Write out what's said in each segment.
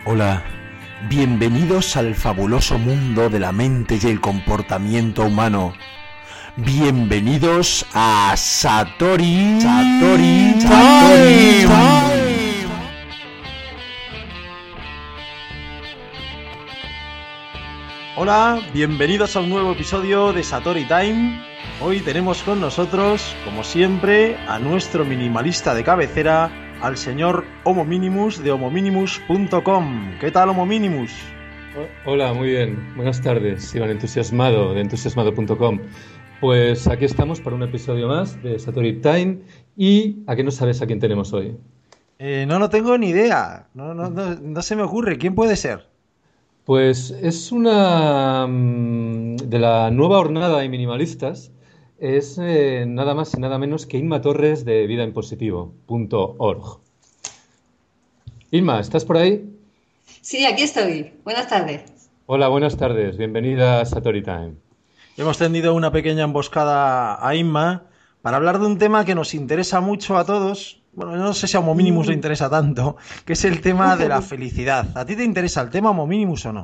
Hola, bienvenidos al fabuloso mundo de la mente y el comportamiento humano. Bienvenidos a Satori Time. Hola, bienvenidos a un nuevo episodio de Satori Time. Hoy tenemos con nosotros, como siempre, a nuestro minimalista de cabecera, al señor Homo Minimus de homominimus.com. ¿Qué tal, Homo Minimus? Hola, muy bien. Buenas tardes, Iván Entusiasmado de entusiasmado.com. Pues aquí estamos para un episodio más de Satori Time. ¿Y a qué no sabes a quién tenemos hoy? No tengo ni idea. No se me ocurre. ¿Quién puede ser? Pues es una de la nueva hornada de minimalistas. Es nada más y nada menos que Inma Torres de vidaenpositivo.org. Inma, ¿estás por ahí? Sí, aquí estoy. Buenas tardes. Hola, buenas tardes. Bienvenida a Satori Time. Hemos tendido una pequeña emboscada a Inma para hablar de un tema que nos interesa mucho a todos. Bueno, no sé si a Homo Minimus le interesa tanto, que es el tema de la felicidad. ¿A ti te interesa el tema Homo Minimus o no?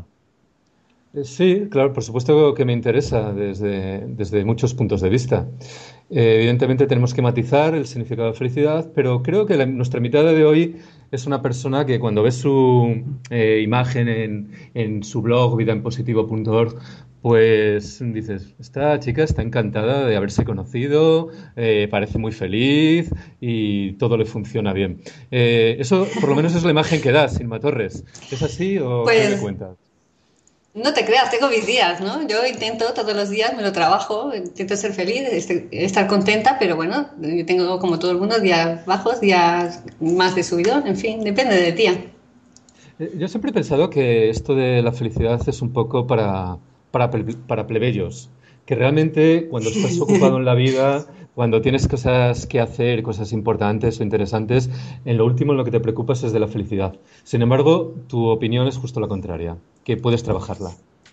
Sí, claro, por supuesto que me interesa desde muchos puntos de vista. Evidentemente tenemos que matizar el significado de felicidad, pero creo que nuestra invitada de hoy es una persona que cuando ves su imagen en su blog vidaenpositivo.org, pues dices, esta chica está encantada de haberse conocido, parece muy feliz y todo le funciona bien. Eso por lo menos es la imagen que das, Inma Torres. ¿Es así o qué me cuentas? No te creas, tengo mis días, ¿no? Yo intento todos los días, me lo trabajo, intento ser feliz, estar contenta, pero bueno, yo tengo como todo el mundo días bajos, días más de subidón, en fin, depende del día. Yo siempre he pensado que esto de la felicidad es un poco para plebeyos, que realmente cuando estás ocupado en la vida, cuando tienes cosas que hacer, cosas importantes o interesantes, en lo último en lo que te preocupas es de la felicidad. Sin embargo, tu opinión es justo la contraria, que puedes trabajarla.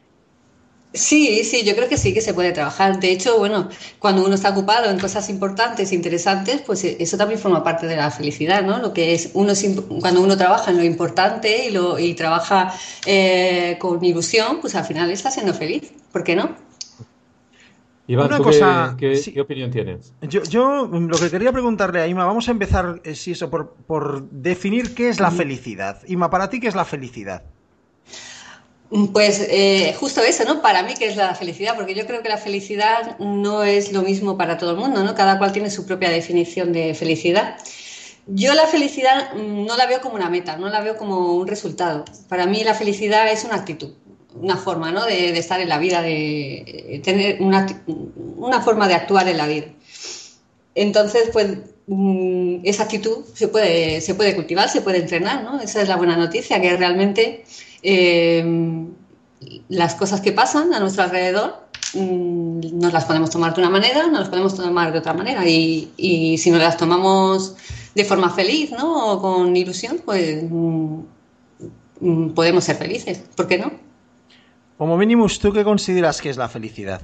Sí, yo creo que sí que se puede trabajar. De hecho, bueno, cuando uno está ocupado en cosas importantes, interesantes, pues eso también forma parte de la felicidad, ¿no? Lo que es cuando uno trabaja en lo importante y trabaja con ilusión, pues al final está siendo feliz. ¿Por qué no? Iván, Una ¿tú cosa, qué sí, opinión tienes? yo lo que quería preguntarle a Ima, vamos a empezar, si eso, por definir qué es la felicidad. Ima, para ti, ¿qué es la felicidad? Pues justo eso, ¿no? Para mí, ¿qué es la felicidad? Porque yo creo que la felicidad no es lo mismo para todo el mundo, ¿no? Cada cual tiene su propia definición de felicidad. Yo la felicidad no la veo como una meta, no la veo como un resultado. Para mí la felicidad es una actitud, una forma, ¿no? de estar en la vida, de tener una forma de actuar en la vida. Entonces, pues esa actitud se puede cultivar, se puede entrenar, ¿no? Esa es la buena noticia, que realmente eh, las cosas que pasan a nuestro alrededor nos las podemos tomar de una manera, nos las podemos tomar de otra manera. Y si nos las tomamos de forma feliz, ¿no? O con ilusión, pues podemos ser felices. ¿Por qué no? Como mínimo, ¿tú qué consideras que es la felicidad?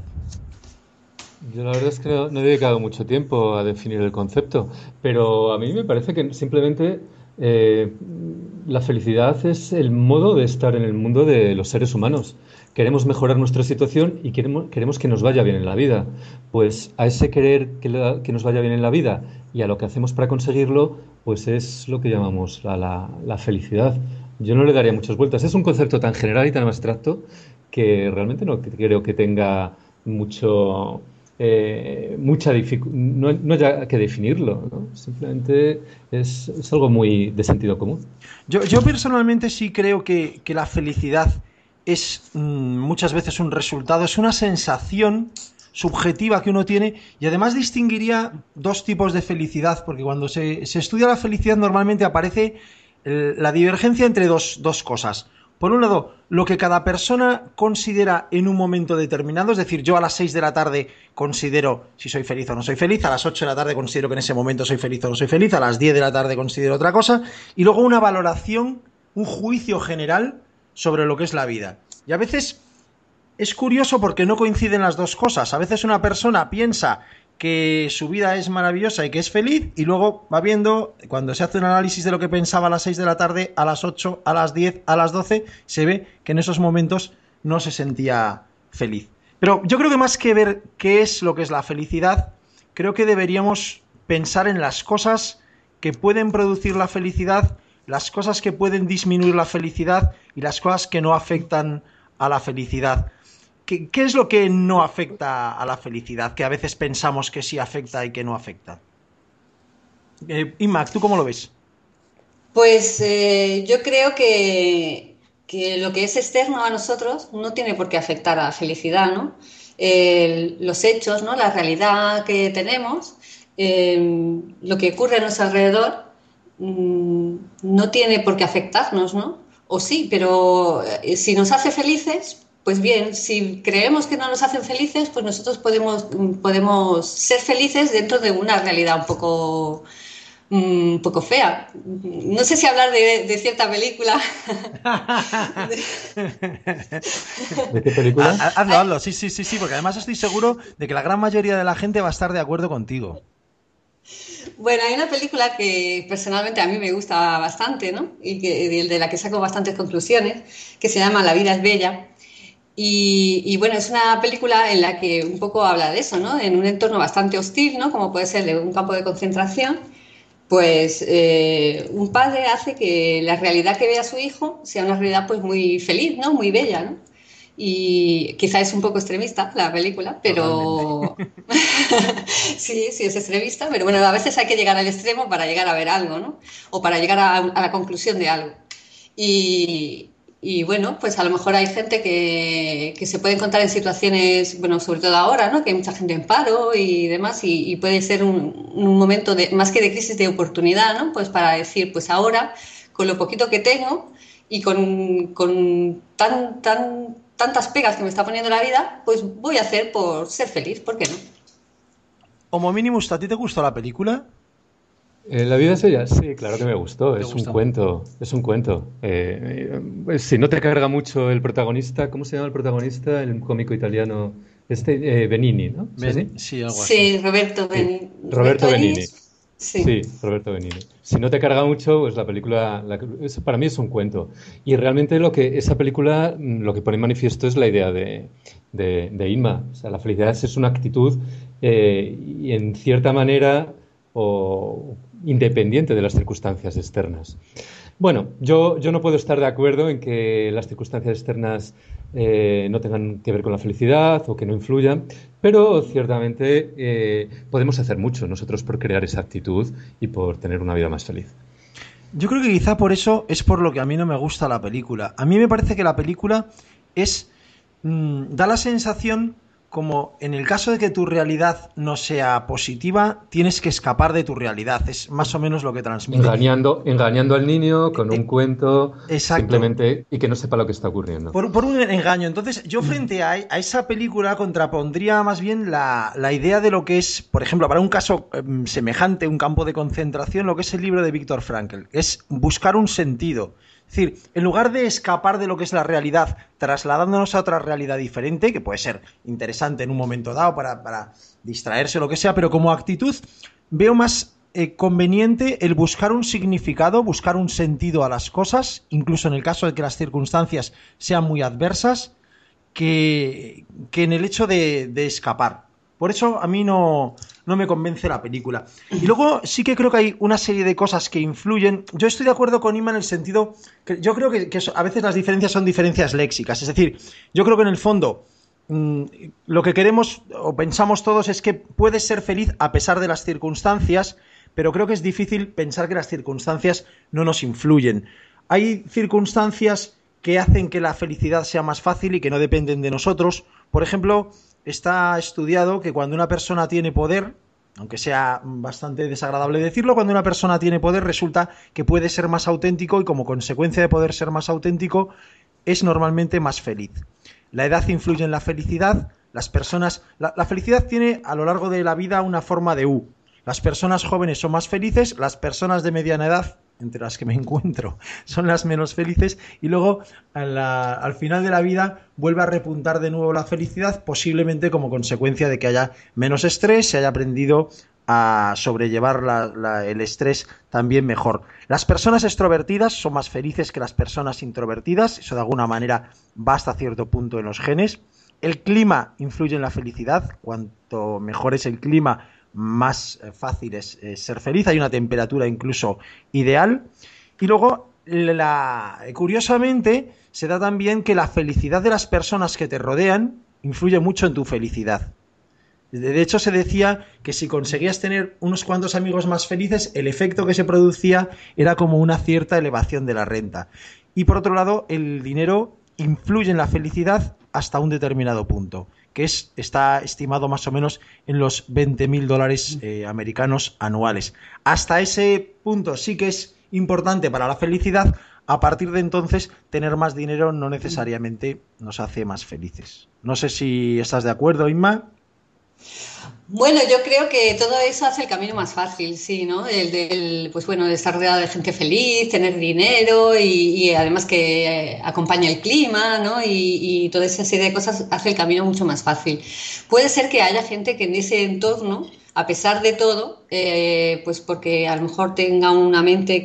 Yo la verdad es que no he dedicado mucho tiempo a definir el concepto, pero a mí me parece que simplemente eh, la felicidad es el modo de estar en el mundo de los seres humanos. Queremos mejorar nuestra situación y queremos que nos vaya bien en la vida. Pues a ese querer que nos vaya bien en la vida y a lo que hacemos para conseguirlo, pues es lo que llamamos la felicidad. Yo no le daría muchas vueltas. Es un concepto tan general y tan abstracto que realmente no creo que tenga mucho mucha dificultad, no haya que definirlo, ¿no? Simplemente es algo muy de sentido común. Yo personalmente sí creo que la felicidad es muchas veces un resultado, es una sensación subjetiva que uno tiene y además distinguiría dos tipos de felicidad, porque cuando se estudia la felicidad normalmente aparece la divergencia entre dos cosas. Por un lado, lo que cada persona considera en un momento determinado, es decir, yo a las 6 de la tarde considero si soy feliz o no soy feliz, a las 8 de la tarde considero que en ese momento soy feliz o no soy feliz, a las 10 de la tarde considero otra cosa, y luego una valoración, un juicio general sobre lo que es la vida. Y a veces es curioso porque no coinciden las dos cosas. A veces una persona piensa que su vida es maravillosa y que es feliz, y luego va viendo, cuando se hace un análisis de lo que pensaba a las 6 de la tarde, a las 8, a las 10, a las 12, se ve que en esos momentos no se sentía feliz. Pero yo creo que más que ver qué es lo que es la felicidad, creo que deberíamos pensar en las cosas que pueden producir la felicidad, las cosas que pueden disminuir la felicidad y las cosas que no afectan a la felicidad. ¿Qué es lo que no afecta a la felicidad? Que a veces pensamos que sí afecta y que no afecta. Inma, ¿tú cómo lo ves? Pues yo creo que lo que es externo a nosotros no tiene por qué afectar a la felicidad, ¿no? Los hechos, ¿no? La realidad que tenemos, lo que ocurre a nuestro alrededor, no tiene por qué afectarnos, ¿no? O sí, pero si nos hace felices, pues bien, si creemos que no nos hacen felices, pues nosotros podemos ser felices dentro de una realidad un poco fea. No sé si hablar de cierta película. ¿De qué película? Hazlo, sí, porque además estoy seguro de que la gran mayoría de la gente va a estar de acuerdo contigo. Bueno, hay una película que personalmente a mí me gusta bastante, ¿no? Y de la que saco bastantes conclusiones, que se llama La vida es bella. Y bueno, es una película en la que un poco habla de eso, ¿no? En un entorno bastante hostil, ¿no? Como puede ser de un campo de concentración, pues un padre hace que la realidad que ve a su hijo sea una realidad pues muy feliz, ¿no? Muy bella, ¿no? Y quizá es un poco extremista la película, pero sí, sí es extremista, pero bueno, a veces hay que llegar al extremo para llegar a ver algo, ¿no? O para llegar a la conclusión de algo. Y, y bueno, pues a lo mejor hay gente que se puede encontrar en situaciones, bueno, sobre todo ahora, ¿no? Que hay mucha gente en paro y demás, y puede ser un momento de, más que de crisis, de oportunidad, ¿no? Pues para decir, pues ahora, con lo poquito que tengo y con tantas pegas que me está poniendo la vida, pues voy a hacer por ser feliz, ¿por qué no? Como mínimo, ¿a ti te gustó la película? La vida es ella, sí, claro que me gustó, ¿Te es un gustó? cuento, es un cuento. Si no te carga mucho el protagonista, ¿cómo se llama el protagonista? El cómico italiano, Benigni, ¿no? ¿Es así? Sí, algo así. Sí, Sí, Roberto Roberto Benigni, Benigni. sí. Sí, Roberto Benigni. Si no te carga mucho, pues la película, para mí es un cuento. Y realmente esa película lo que pone en manifiesto es la idea de Inma. O sea, la felicidad es una actitud y en cierta manera o independiente de las circunstancias externas. Bueno, yo no puedo estar de acuerdo en que las circunstancias externas no tengan que ver con la felicidad o que no influyan, pero ciertamente podemos hacer mucho nosotros por crear esa actitud y por tener una vida más feliz. Yo creo que quizá por eso es por lo que a mí no me gusta la película. A mí me parece que la película es da la sensación como en el caso de que tu realidad no sea positiva, tienes que escapar de tu realidad. Es más o menos lo que transmite. Engañando al niño con un cuento Exacto. simplemente y que no sepa lo que está ocurriendo. Por un engaño. Entonces, yo frente a esa película contrapondría más bien la idea de lo que es, por ejemplo, para un caso semejante, un campo de concentración, lo que es el libro de Viktor Frankl. Es buscar un sentido. Es decir, en lugar de escapar de lo que es la realidad, trasladándonos a otra realidad diferente, que puede ser interesante en un momento dado para distraerse o lo que sea, pero como actitud veo más conveniente el buscar un significado, buscar un sentido a las cosas, incluso en el caso de que las circunstancias sean muy adversas, que en el hecho de escapar. Por eso a mí no me convence la película. Y luego sí que creo que hay una serie de cosas que influyen. Yo estoy de acuerdo con Ima en el sentido que yo creo que a veces las diferencias son diferencias léxicas. Es decir, yo creo que en el fondo lo que queremos o pensamos todos es que puedes ser feliz a pesar de las circunstancias, pero creo que es difícil pensar que las circunstancias no nos influyen. Hay circunstancias que hacen que la felicidad sea más fácil y que no dependen de nosotros. Por ejemplo, está estudiado que cuando una persona tiene poder, aunque sea bastante desagradable decirlo, cuando una persona tiene poder resulta que puede ser más auténtico y como consecuencia de poder ser más auténtico es normalmente más feliz. La edad influye en la felicidad. Las personas, la felicidad tiene a lo largo de la vida una forma de U. Las personas jóvenes son más felices, las personas de mediana edad entre las que me encuentro, son las menos felices, y luego al final de la vida vuelve a repuntar de nuevo la felicidad, posiblemente como consecuencia de que haya menos estrés, se haya aprendido a sobrellevar el estrés también mejor. Las personas extrovertidas son más felices que las personas introvertidas, eso de alguna manera va hasta cierto punto en los genes. El clima influye en la felicidad, cuanto mejor es el clima, más fácil es ser feliz, hay una temperatura incluso ideal. Y luego, curiosamente, se da también que la felicidad de las personas que te rodean influye mucho en tu felicidad. De hecho, se decía que si conseguías tener unos cuantos amigos más felices, el efecto que se producía era como una cierta elevación de la renta. Y por otro lado, el dinero influye en la felicidad hasta un determinado punto, que está estimado más o menos en los $20.000 americanos anuales. Hasta ese punto sí que es importante para la felicidad. A partir de entonces, tener más dinero no necesariamente nos hace más felices. No sé si estás de acuerdo, Inma. Bueno, yo creo que todo eso hace el camino más fácil, sí, ¿no? Pues bueno, de estar rodeado de gente feliz, tener dinero y además que acompaña el clima, ¿no? Y toda esa serie de cosas hace el camino mucho más fácil. Puede ser que haya gente que en ese entorno, a pesar de todo, pues porque a lo mejor tenga una mente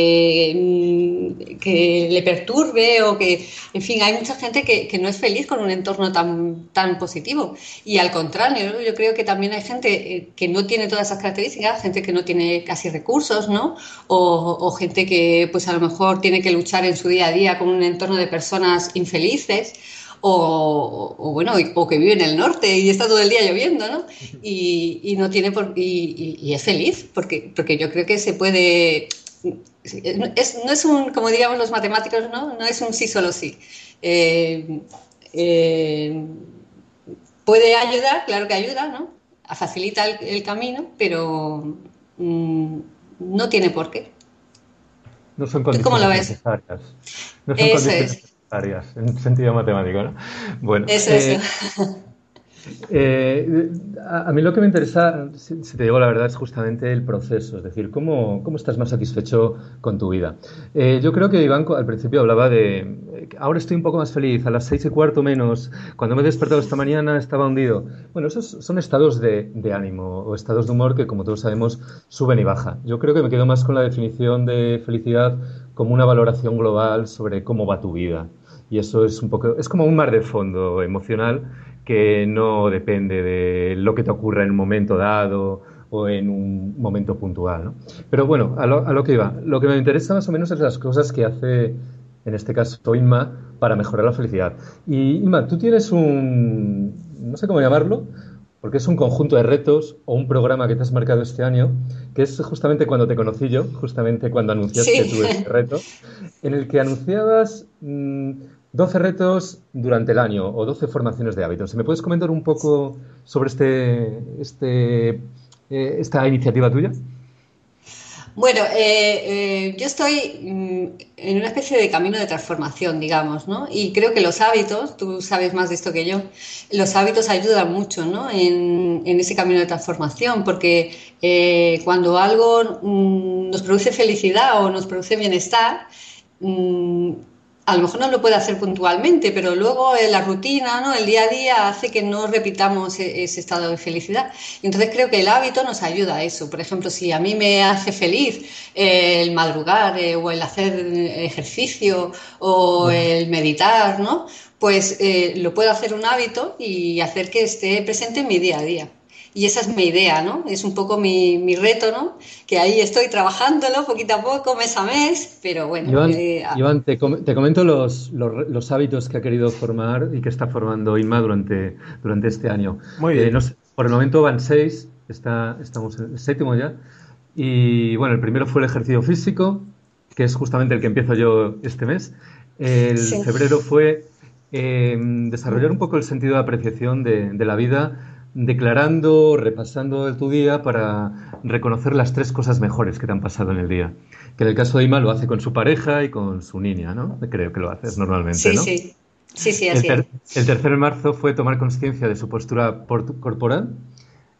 que le perturbe o que, en fin, hay mucha gente que no es feliz con un entorno tan positivo. Y al contrario, ¿no? Yo creo que también hay gente que no tiene todas esas características, gente que no tiene casi recursos, ¿no? O gente que pues a lo mejor tiene que luchar en su día a día con un entorno de personas infelices. O que vive en el norte y está todo el día lloviendo, ¿no? Y no tiene y es feliz, porque yo creo que se puede. No es un, como diríamos los matemáticos, ¿no? No es un sí, solo sí. Puede ayudar, claro que ayuda, ¿no? Facilita el camino, pero no tiene por qué. No son ¿Tú cómo lo condiciones ves? necesarias. No son Eso condiciones es, necesarias en sentido matemático, ¿no? Bueno, eso. a mí lo que me interesa, si te digo la verdad, es justamente el proceso, es decir, cómo estás más satisfecho con tu vida. Yo creo que Iván al principio hablaba de, ahora estoy un poco más feliz, a las 6:15 menos, cuando me he despertado esta mañana estaba hundido. Bueno, esos son estados de ánimo o estados de humor que, como todos sabemos, suben y bajan. Yo creo que me quedo más con la definición de felicidad como una valoración global sobre cómo va tu vida. Y eso es un poco, es como un mar de fondo emocional que no depende de lo que te ocurra en un momento dado o en un momento puntual, ¿no? Pero bueno, a lo que iba. Lo que me interesa más o menos es las cosas que hace, en este caso, Inma, para mejorar la felicidad. Y Inma, tú tienes no sé cómo llamarlo, porque es un conjunto de retos o un programa que te has marcado este año, que es justamente cuando te conocí yo, justamente cuando anunciaste Sí. tú este reto, en el que anunciabas 12 retos durante el año o 12 formaciones de hábitos. ¿Me puedes comentar un poco sobre esta iniciativa tuya? Bueno, yo estoy en una especie de camino de transformación, digamos, ¿no? Y creo que los hábitos, tú sabes más de esto que yo, los hábitos ayudan mucho, ¿no? En ese camino de transformación, porque cuando algo nos produce felicidad o nos produce bienestar, mm, a lo mejor no lo puede hacer puntualmente, pero luego la rutina, ¿no? El día a día hace que no repitamos ese estado de felicidad. Y entonces creo que el hábito nos ayuda a eso. Por ejemplo, si a mí me hace feliz el madrugar o el hacer ejercicio o el meditar, ¿no? Pues lo puedo hacer un hábito y hacer que esté presente en mi día a día. Y esa es mi idea, ¿no? Es un poco mi reto, ¿no? Que ahí estoy trabajándolo poquito a poco, mes a mes, pero bueno. Iván, te comento los hábitos que ha querido formar y que está formando Inma durante este año. Muy bien. No sé, por el momento van 6, estamos en el 7º ya. Y bueno, el primero fue el ejercicio físico, que es justamente el que empiezo yo este mes. El Sí. febrero fue desarrollar un poco el sentido de apreciación de la vida, declarando, repasando tu día para reconocer las 3 cosas mejores que te han pasado en el día. Que en el caso de Ima lo hace con su pareja y con su niña, ¿no? Creo que lo haces normalmente, Sí, ¿no? sí. Sí, sí, El, así es. el 3 de marzo fue tomar conciencia de su postura corporal.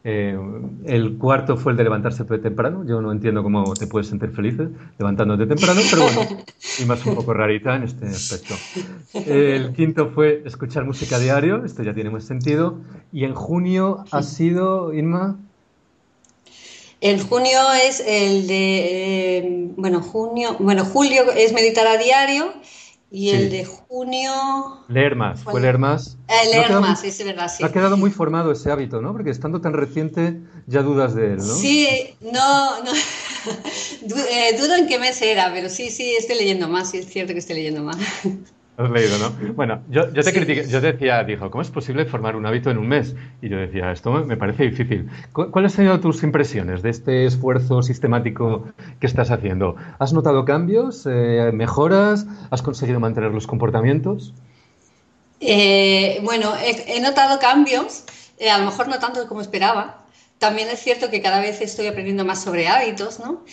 Eh, el cuarto fue el de levantarse temprano. Yo no entiendo cómo te puedes sentir feliz levantándote temprano, pero bueno, y más un poco rarita en este aspecto. El quinto fue escuchar música a diario. Esto ya tiene más sentido. Y en junio ha sido, Inma. En junio es el de, julio es meditar a diario y el Sí, de junio, leer más. Fue ¿cuál? leer más. No ha Leer quedado, más, es verdad, ha sí. quedado muy formado ese hábito, ¿no? Porque estando tan reciente ya dudas de él, ¿no? Sí, no, dudo en qué mes era, pero sí, sí, estoy leyendo más, sí es cierto que estoy leyendo más. Has leído, ¿no? Bueno, yo te Sí. critiqué, yo decía, dijo, ¿cómo es posible formar un hábito en un mes? Y yo decía, esto me parece difícil. ¿Cuáles han sido tus impresiones de este esfuerzo sistemático que estás haciendo? ¿Has notado cambios? ¿Mejoras? ¿Has conseguido mantener los comportamientos? Bueno, he notado cambios, a lo mejor no tanto como esperaba. También es cierto que cada vez estoy aprendiendo más sobre hábitos, ¿no?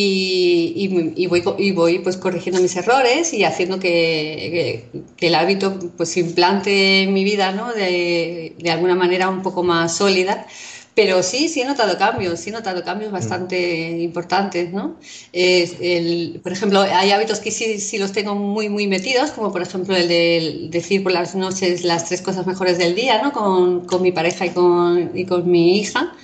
Y voy pues corrigiendo mis errores y haciendo que el hábito pues se implante en mi vida, ¿no? De alguna manera un poco más sólida. Pero sí, sí he notado cambios Mm. bastante importantes, ¿no? Por ejemplo, hay hábitos que sí, sí los tengo muy, muy metidos, como por ejemplo el de decir por las noches las tres cosas mejores del día, ¿no? Con mi pareja y con mi hija.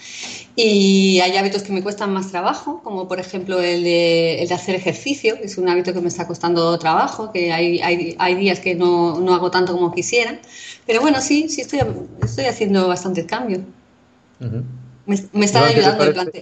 Y hay hábitos que me cuestan más trabajo, como por ejemplo el de hacer ejercicio, que es un hábito que me está costando trabajo, que hay días que no hago tanto como quisiera. Pero bueno, sí, sí estoy haciendo bastantes cambios. Ujú. Me están Iván, ayudando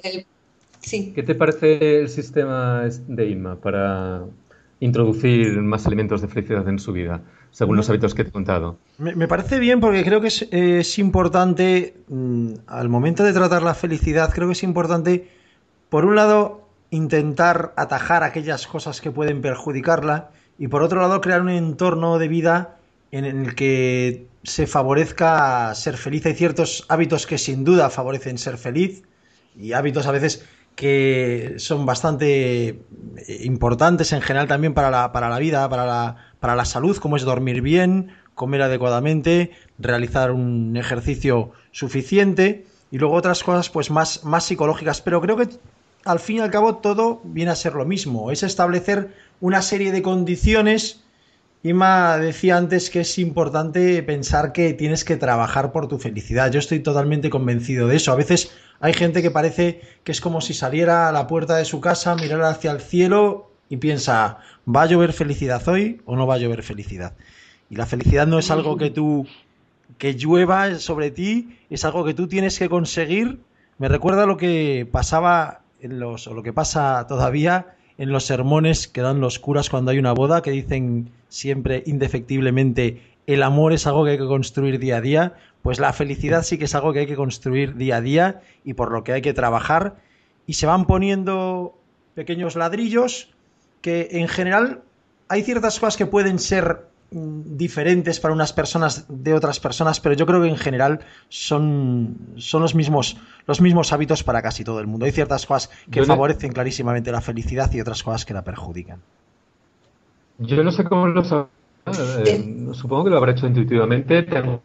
¿qué sí. te parece el sistema de Inma para introducir más elementos de felicidad en su vida, según los Me, hábitos que te he contado? me parece bien porque creo que es importante, al momento de tratar la felicidad, creo que es importante, por un lado, intentar atajar aquellas cosas que pueden perjudicarla y por otro lado, crear un entorno de vida en el que se favorezca ser feliz. Hay ciertos hábitos que sin duda favorecen ser feliz y hábitos a veces que son bastante importantes en general también para la vida, para la salud, como es dormir bien, comer adecuadamente, realizar un ejercicio suficiente y luego otras cosas pues más psicológicas. Pero creo que al fin y al cabo todo viene a ser lo mismo, es establecer una serie de condiciones. Ima decía antes que es importante pensar que tienes que trabajar por tu felicidad. Yo estoy totalmente convencido de eso. A veces hay gente que parece que es como si saliera a la puerta de su casa, mirara hacia el cielo y piensa, ¿va a llover felicidad hoy o no va a llover felicidad? Y la felicidad no es algo que llueva sobre ti, es algo que tú tienes que conseguir. Me recuerda lo que pasaba o lo que pasa todavía en los sermones que dan los curas cuando hay una boda, que dicen siempre indefectiblemente el amor es algo que hay que construir día a día, pues la felicidad sí que es algo que hay que construir día a día y por lo que hay que trabajar y se van poniendo pequeños ladrillos que en general hay ciertas cosas que pueden ser diferentes para unas personas de otras personas, pero yo creo que en general son los mismos hábitos para casi todo el mundo. Hay ciertas cosas que Yo no, favorecen clarísimamente la felicidad y otras cosas que la perjudican. yo no sé cómo lo sabrá, Eh, supongo que lo habrá hecho intuitivamente.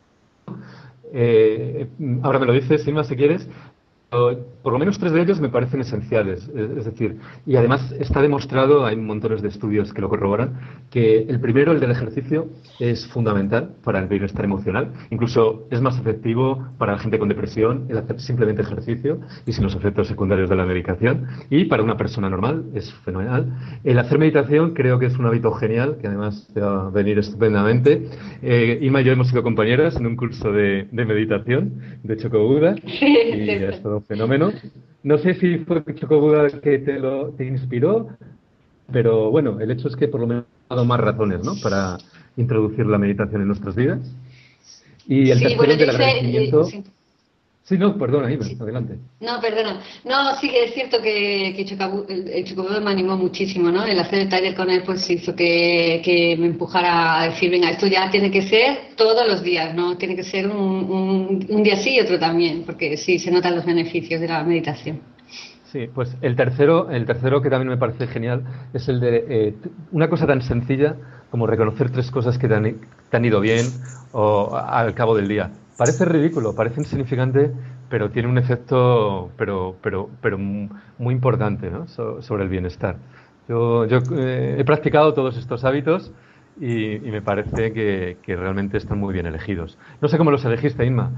Eh, ahora me lo dices, Inma, si quieres. Por lo menos tres de ellos me parecen esenciales. Es decir, y además está demostrado, hay montones de estudios que lo corroboran, que el primero, el del ejercicio, es fundamental para el bienestar emocional. Incluso es más efectivo para la gente con depresión el hacer simplemente ejercicio y sin los efectos secundarios de la medicación. Y para una persona normal es fenomenal. El hacer meditación creo que es un hábito genial, que además te va a venir estupendamente. Inma y yo hemos sido compañeras en un curso de meditación de Chocobuda sí, y es todo un fenómeno. No sé si fue Chocobuda que te inspiró, pero bueno, el hecho es que por lo menos ha dado más razones, ¿no? Para introducir la meditación en nuestras vidas. Y el sí, tercero, bueno, el yo del hice, agradecimiento. sí. Sí, no, perdona, Iber, Sí. adelante. No, perdona. No, sí que es cierto que el Chocobo me animó muchísimo, ¿no? El hacer el taller con él pues hizo que me empujara a decir, venga, esto ya tiene que ser todos los días, ¿no? Tiene que ser un día sí y otro también, porque sí, se notan los beneficios de la meditación. Sí, pues el tercero que también me parece genial es el de una cosa tan sencilla como reconocer tres cosas que te han ido bien o al cabo del día. Parece ridículo, parece insignificante, pero tiene un efecto muy importante, ¿no? Sobre el bienestar. Yo he practicado todos estos hábitos y me parece que realmente están muy bien elegidos. No sé cómo los elegiste, Inma.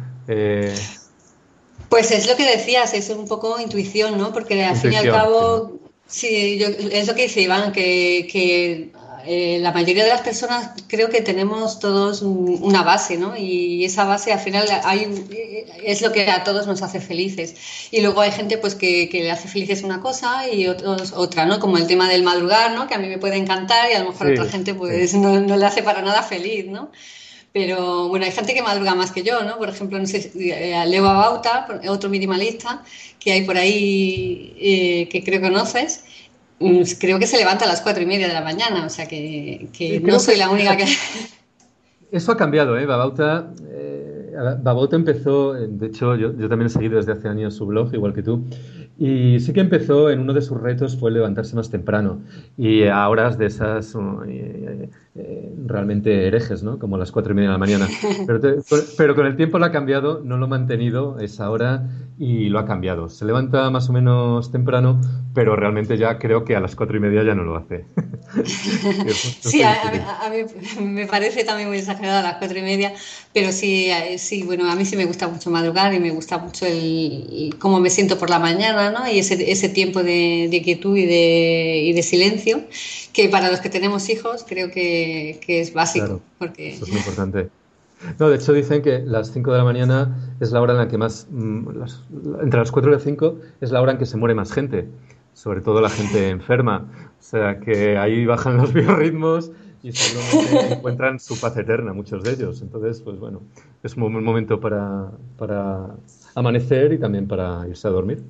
Pues es lo que decías, es un poco intuición, ¿no? Porque al fin y al Intuición, sí, ¿no? cabo, sí, es lo que dice Iván, que la mayoría de las personas creo que tenemos todos una base, ¿no? Y esa base al final es lo que a todos nos hace felices. Y luego hay gente pues que le hace felices una cosa y otros otra, ¿no? Como el tema del madrugar, ¿no? Que a mí me puede encantar y a lo mejor a otra Sí, gente sí. pues no le hace para nada feliz, ¿no? Pero bueno, hay gente que madruga más que yo, ¿no? Por ejemplo, no sé, Leo Babauta, otro minimalista que hay por ahí que creo que conoces, creo que se levanta a las 4:30 de la mañana, o sea que no Creo soy que, la única que... fíjate, eso ha cambiado, ¿eh? Babauta empezó, de hecho, yo también he seguido desde hace años su blog, igual que tú, y sí que empezó en uno de sus retos fue levantarse más temprano y a horas de esas realmente herejes, ¿no? Como las 4:30 de la mañana. Pero con el tiempo lo ha cambiado, no lo ha mantenido esa hora y lo ha cambiado. Se levanta más o menos temprano, pero realmente ya creo que a las 4:30 ya no lo hace. Es Sí, muy difícil. a mí me parece también muy exagerado a las 4:30, pero sí, sí, bueno, a mí sí me gusta mucho madrugar y me gusta mucho cómo me siento por la mañana, ¿no? Y ese tiempo de quietud y de silencio, que para los que tenemos hijos creo que es básico, Claro, porque eso es muy importante. No, de hecho dicen que las 5 de la mañana es la hora en la que más, entre las 4 y las 5 es la hora en que se muere más gente, sobre todo la gente enferma. O sea que ahí bajan los biorritmos y seguramente encuentran su paz eterna, muchos de ellos. Entonces, pues bueno, es un buen momento para amanecer y también para irse a dormir.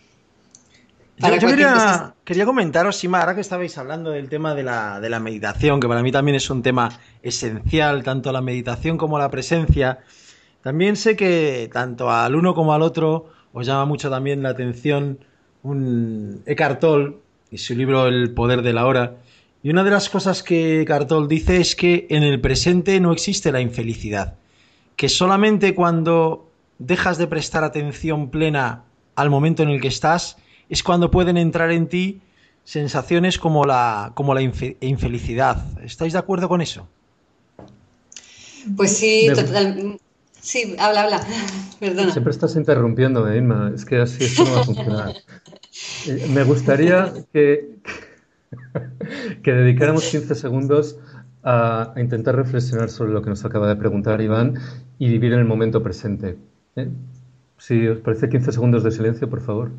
Yo, para yo cualquier cosa. quería comentaros, Sima, ahora que estabais hablando del tema de la meditación, que para mí también es un tema esencial, tanto la meditación como la presencia. También sé que tanto al uno como al otro os llama mucho también la atención un Eckhart Tolle y su libro El poder de la hora. Y una de las cosas que Eckhart Tolle dice es que en el presente no existe la infelicidad, que solamente cuando dejas de prestar atención plena al momento en el que estás es cuando pueden entrar en ti sensaciones como la infelicidad. ¿Estáis de acuerdo con eso? Pues sí, Me gu- total. Sí, habla, habla. Perdona. Siempre estás interrumpiéndome, Inma. Es que así esto no va a funcionar. Me gustaría que dedicáramos 15 segundos a intentar reflexionar sobre lo que nos acaba de preguntar Iván y vivir en el momento presente. ¿Eh? Si os parece 15 segundos de silencio, por favor.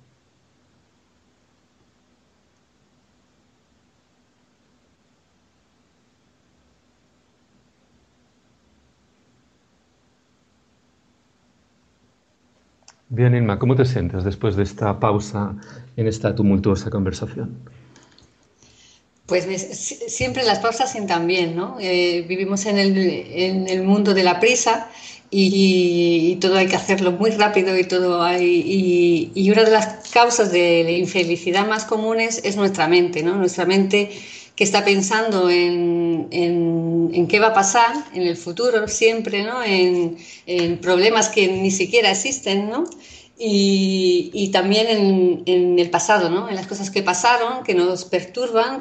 Bien, Inma, ¿cómo te sientes después de esta pausa en esta tumultuosa conversación? Pues siempre las pausas sientan bien, ¿no? Vivimos en el mundo de la prisa y todo hay que hacerlo muy rápido y todo y una de las causas de la infelicidad más comunes es nuestra mente, ¿no? Nuestra mente que está pensando en qué va a pasar en el futuro siempre, ¿no? En problemas que ni siquiera existen, ¿no? Y también en el pasado, ¿no? En las cosas que pasaron, que nos perturban,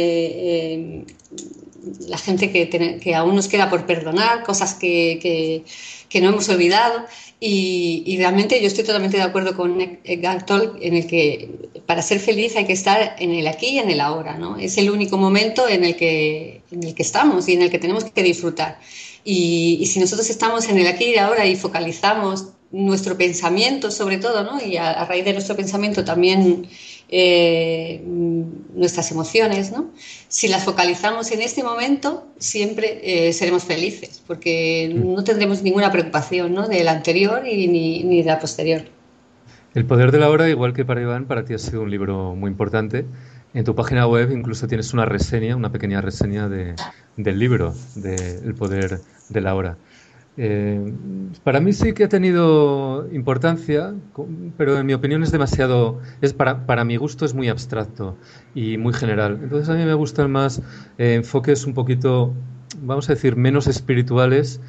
la gente que aún nos queda por perdonar, cosas que no hemos olvidado. Y realmente yo estoy totalmente de acuerdo con Eckhart Tolle en el que para ser feliz hay que estar en el aquí y en el ahora, ¿no? Es el único momento en el que estamos y en el que tenemos que disfrutar. Y si nosotros estamos en el aquí y ahora y focalizamos nuestro pensamiento sobre todo, ¿no? Y a raíz de nuestro pensamiento también nuestras emociones, ¿no? Si las focalizamos en este momento, siempre seremos felices, porque no tendremos ninguna preocupación, ¿no? Del anterior ni de la posterior. El poder de la hora, igual que para Iván, para ti ha sido un libro muy importante. En tu página web incluso tienes una reseña, una pequeña reseña del libro, de El poder de la hora. Eh, para mí sí que ha tenido importancia, pero en mi opinión es demasiado, para mi gusto es muy abstracto y muy general. Entonces a mí me gustan más enfoques un poquito, vamos a decir, menos espirituales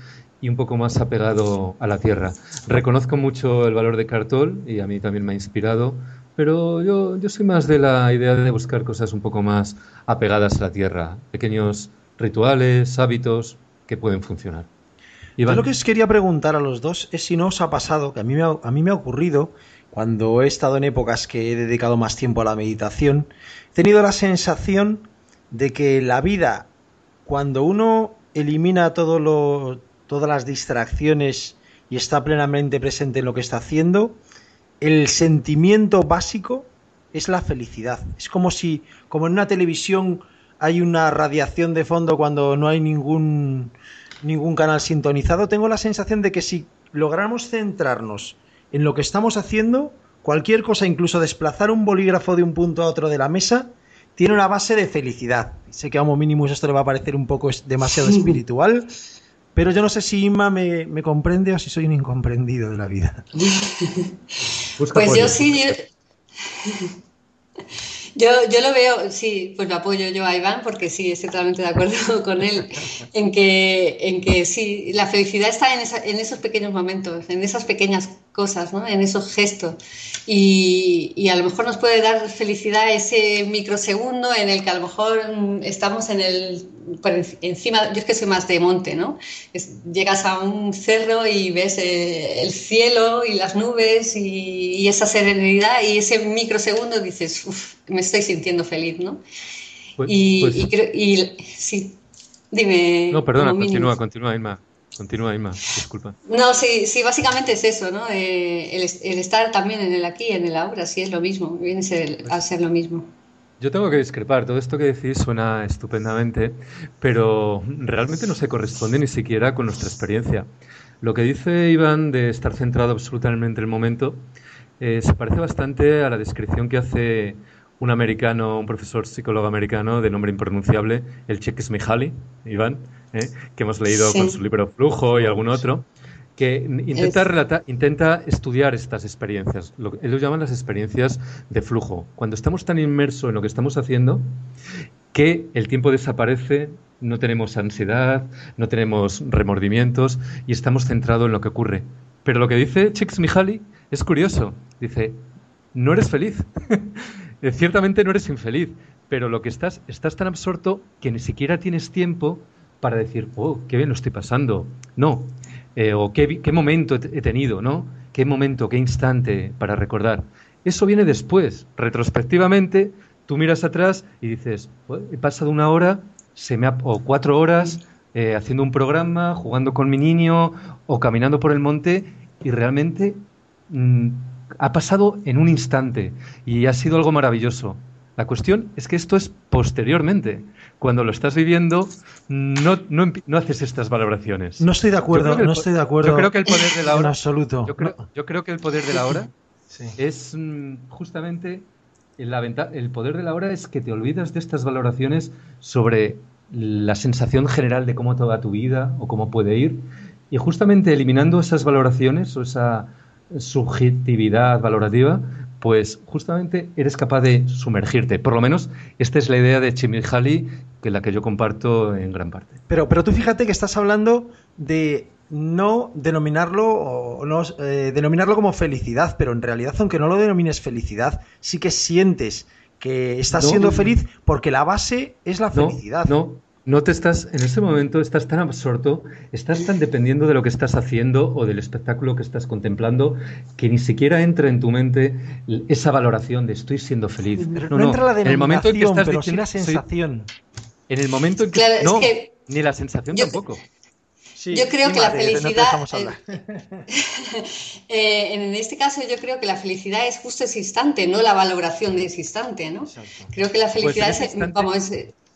y un poco más apegado a la tierra. Reconozco mucho el valor de Cartol y a mí también me ha inspirado, pero yo soy más de la idea de buscar cosas un poco más apegadas a la tierra, pequeños rituales, hábitos que pueden funcionar. Yo lo Iván. que os quería preguntar a los dos es si no os ha pasado, que a mí me ha ocurrido cuando he estado en épocas que he dedicado más tiempo a la meditación, he tenido la sensación de que la vida, cuando uno elimina todas las distracciones y está plenamente presente en lo que está haciendo, el sentimiento básico es la felicidad. Es como en una televisión hay una radiación de fondo cuando no hay ningún canal sintonizado. Tengo la sensación de que si logramos centrarnos en lo que estamos haciendo, cualquier cosa, incluso desplazar un bolígrafo de un punto a otro de la mesa, tiene una base de felicidad. Sé que a Homo Minimus esto le va a parecer un poco demasiado espiritual, pero yo no sé si Inma me comprende o si soy un incomprendido de la vida. Pues yo sí, yo lo veo, sí, pues lo apoyo yo a Iván porque sí, estoy totalmente de acuerdo con él en que sí, la felicidad está en esos pequeños momentos, en esas pequeñas cosas, ¿no? En esos gestos. Y a lo mejor nos puede dar felicidad ese microsegundo en el que a lo mejor estamos encima, yo es que soy más de monte, ¿no? Llegas a un cerro y ves el cielo y las nubes y esa serenidad y ese microsegundo dices, uff, me estoy sintiendo feliz, ¿no? Pues, Sí, dime. no, perdona, Como mínimo. continúa, Inma. Continúa, Inma, disculpa. No, sí, sí, básicamente es eso, ¿no? El estar también en el aquí, en el ahora, sí es lo mismo, viene a ser lo mismo. Yo tengo que discrepar, todo esto que decís suena estupendamente, pero realmente no se corresponde ni siquiera con nuestra experiencia. Lo que dice Iván de estar centrado absolutamente en el momento se parece bastante a la descripción que hace un americano, un profesor psicólogo americano de nombre impronunciable, el Csikszentmihalyi, Iván, que hemos leído con su Sí, libro Flujo y algún otro, que es, intenta estudiar estas experiencias. Él lo llaman las experiencias de flujo. Cuando estamos tan inmersos en lo que estamos haciendo que el tiempo desaparece, no tenemos ansiedad, no tenemos remordimientos y estamos centrados en lo que ocurre. Pero lo que dice Csikszentmihalyi es curioso. Dice, no eres feliz. Ciertamente no eres infeliz, pero lo que estás tan absorto que ni siquiera tienes tiempo para decir, oh, qué bien lo estoy pasando. No, o qué momento he tenido, ¿no? Qué momento, qué instante para recordar. Eso viene después, retrospectivamente, tú miras atrás y dices, "Oh, he pasado una hora o 4 horas haciendo un programa, jugando con mi niño o caminando por el monte y realmente mm, ha pasado en un instante y ha sido algo maravilloso. La cuestión es que esto es posteriormente. Cuando lo estás viviendo, no haces estas valoraciones. No estoy de Yo creo acuerdo, que no estoy de yo creo acuerdo que el poder de la en hora, absoluto. No. yo creo que el poder de la hora Sí. es justamente el poder de la hora es que te olvidas de estas valoraciones sobre la sensación general de cómo te va tu vida o cómo puede ir y justamente eliminando esas valoraciones o esa subjetividad valorativa, pues justamente eres capaz de sumergirte. Por lo menos esta es la idea de Csikszentmihalyi, que la que yo comparto en gran parte. Pero tú fíjate que estás hablando de no denominarlo o no denominarlo como felicidad, pero en realidad, aunque no lo denomines felicidad, sí que sientes que estás No, siendo feliz porque la base es la no, felicidad. no te estás, en ese momento estás tan absorto, estás tan dependiendo de lo que estás haciendo o del espectáculo que estás contemplando, que ni siquiera entra en tu mente esa valoración de estoy siendo feliz. Pero No, no no, entra la en el momento en que denominación, estás pero sí diciendo, la sensación. en el momento en que, claro, es no, que ni la sensación yo, tampoco. Sí, yo creo que Inma, la no te felicidad, dejamos hablar. en este caso yo creo que la felicidad es justo ese instante, no la valoración de ese instante, ¿no? Exacto. Creo que la Pues en felicidad ese es, instante, vamos,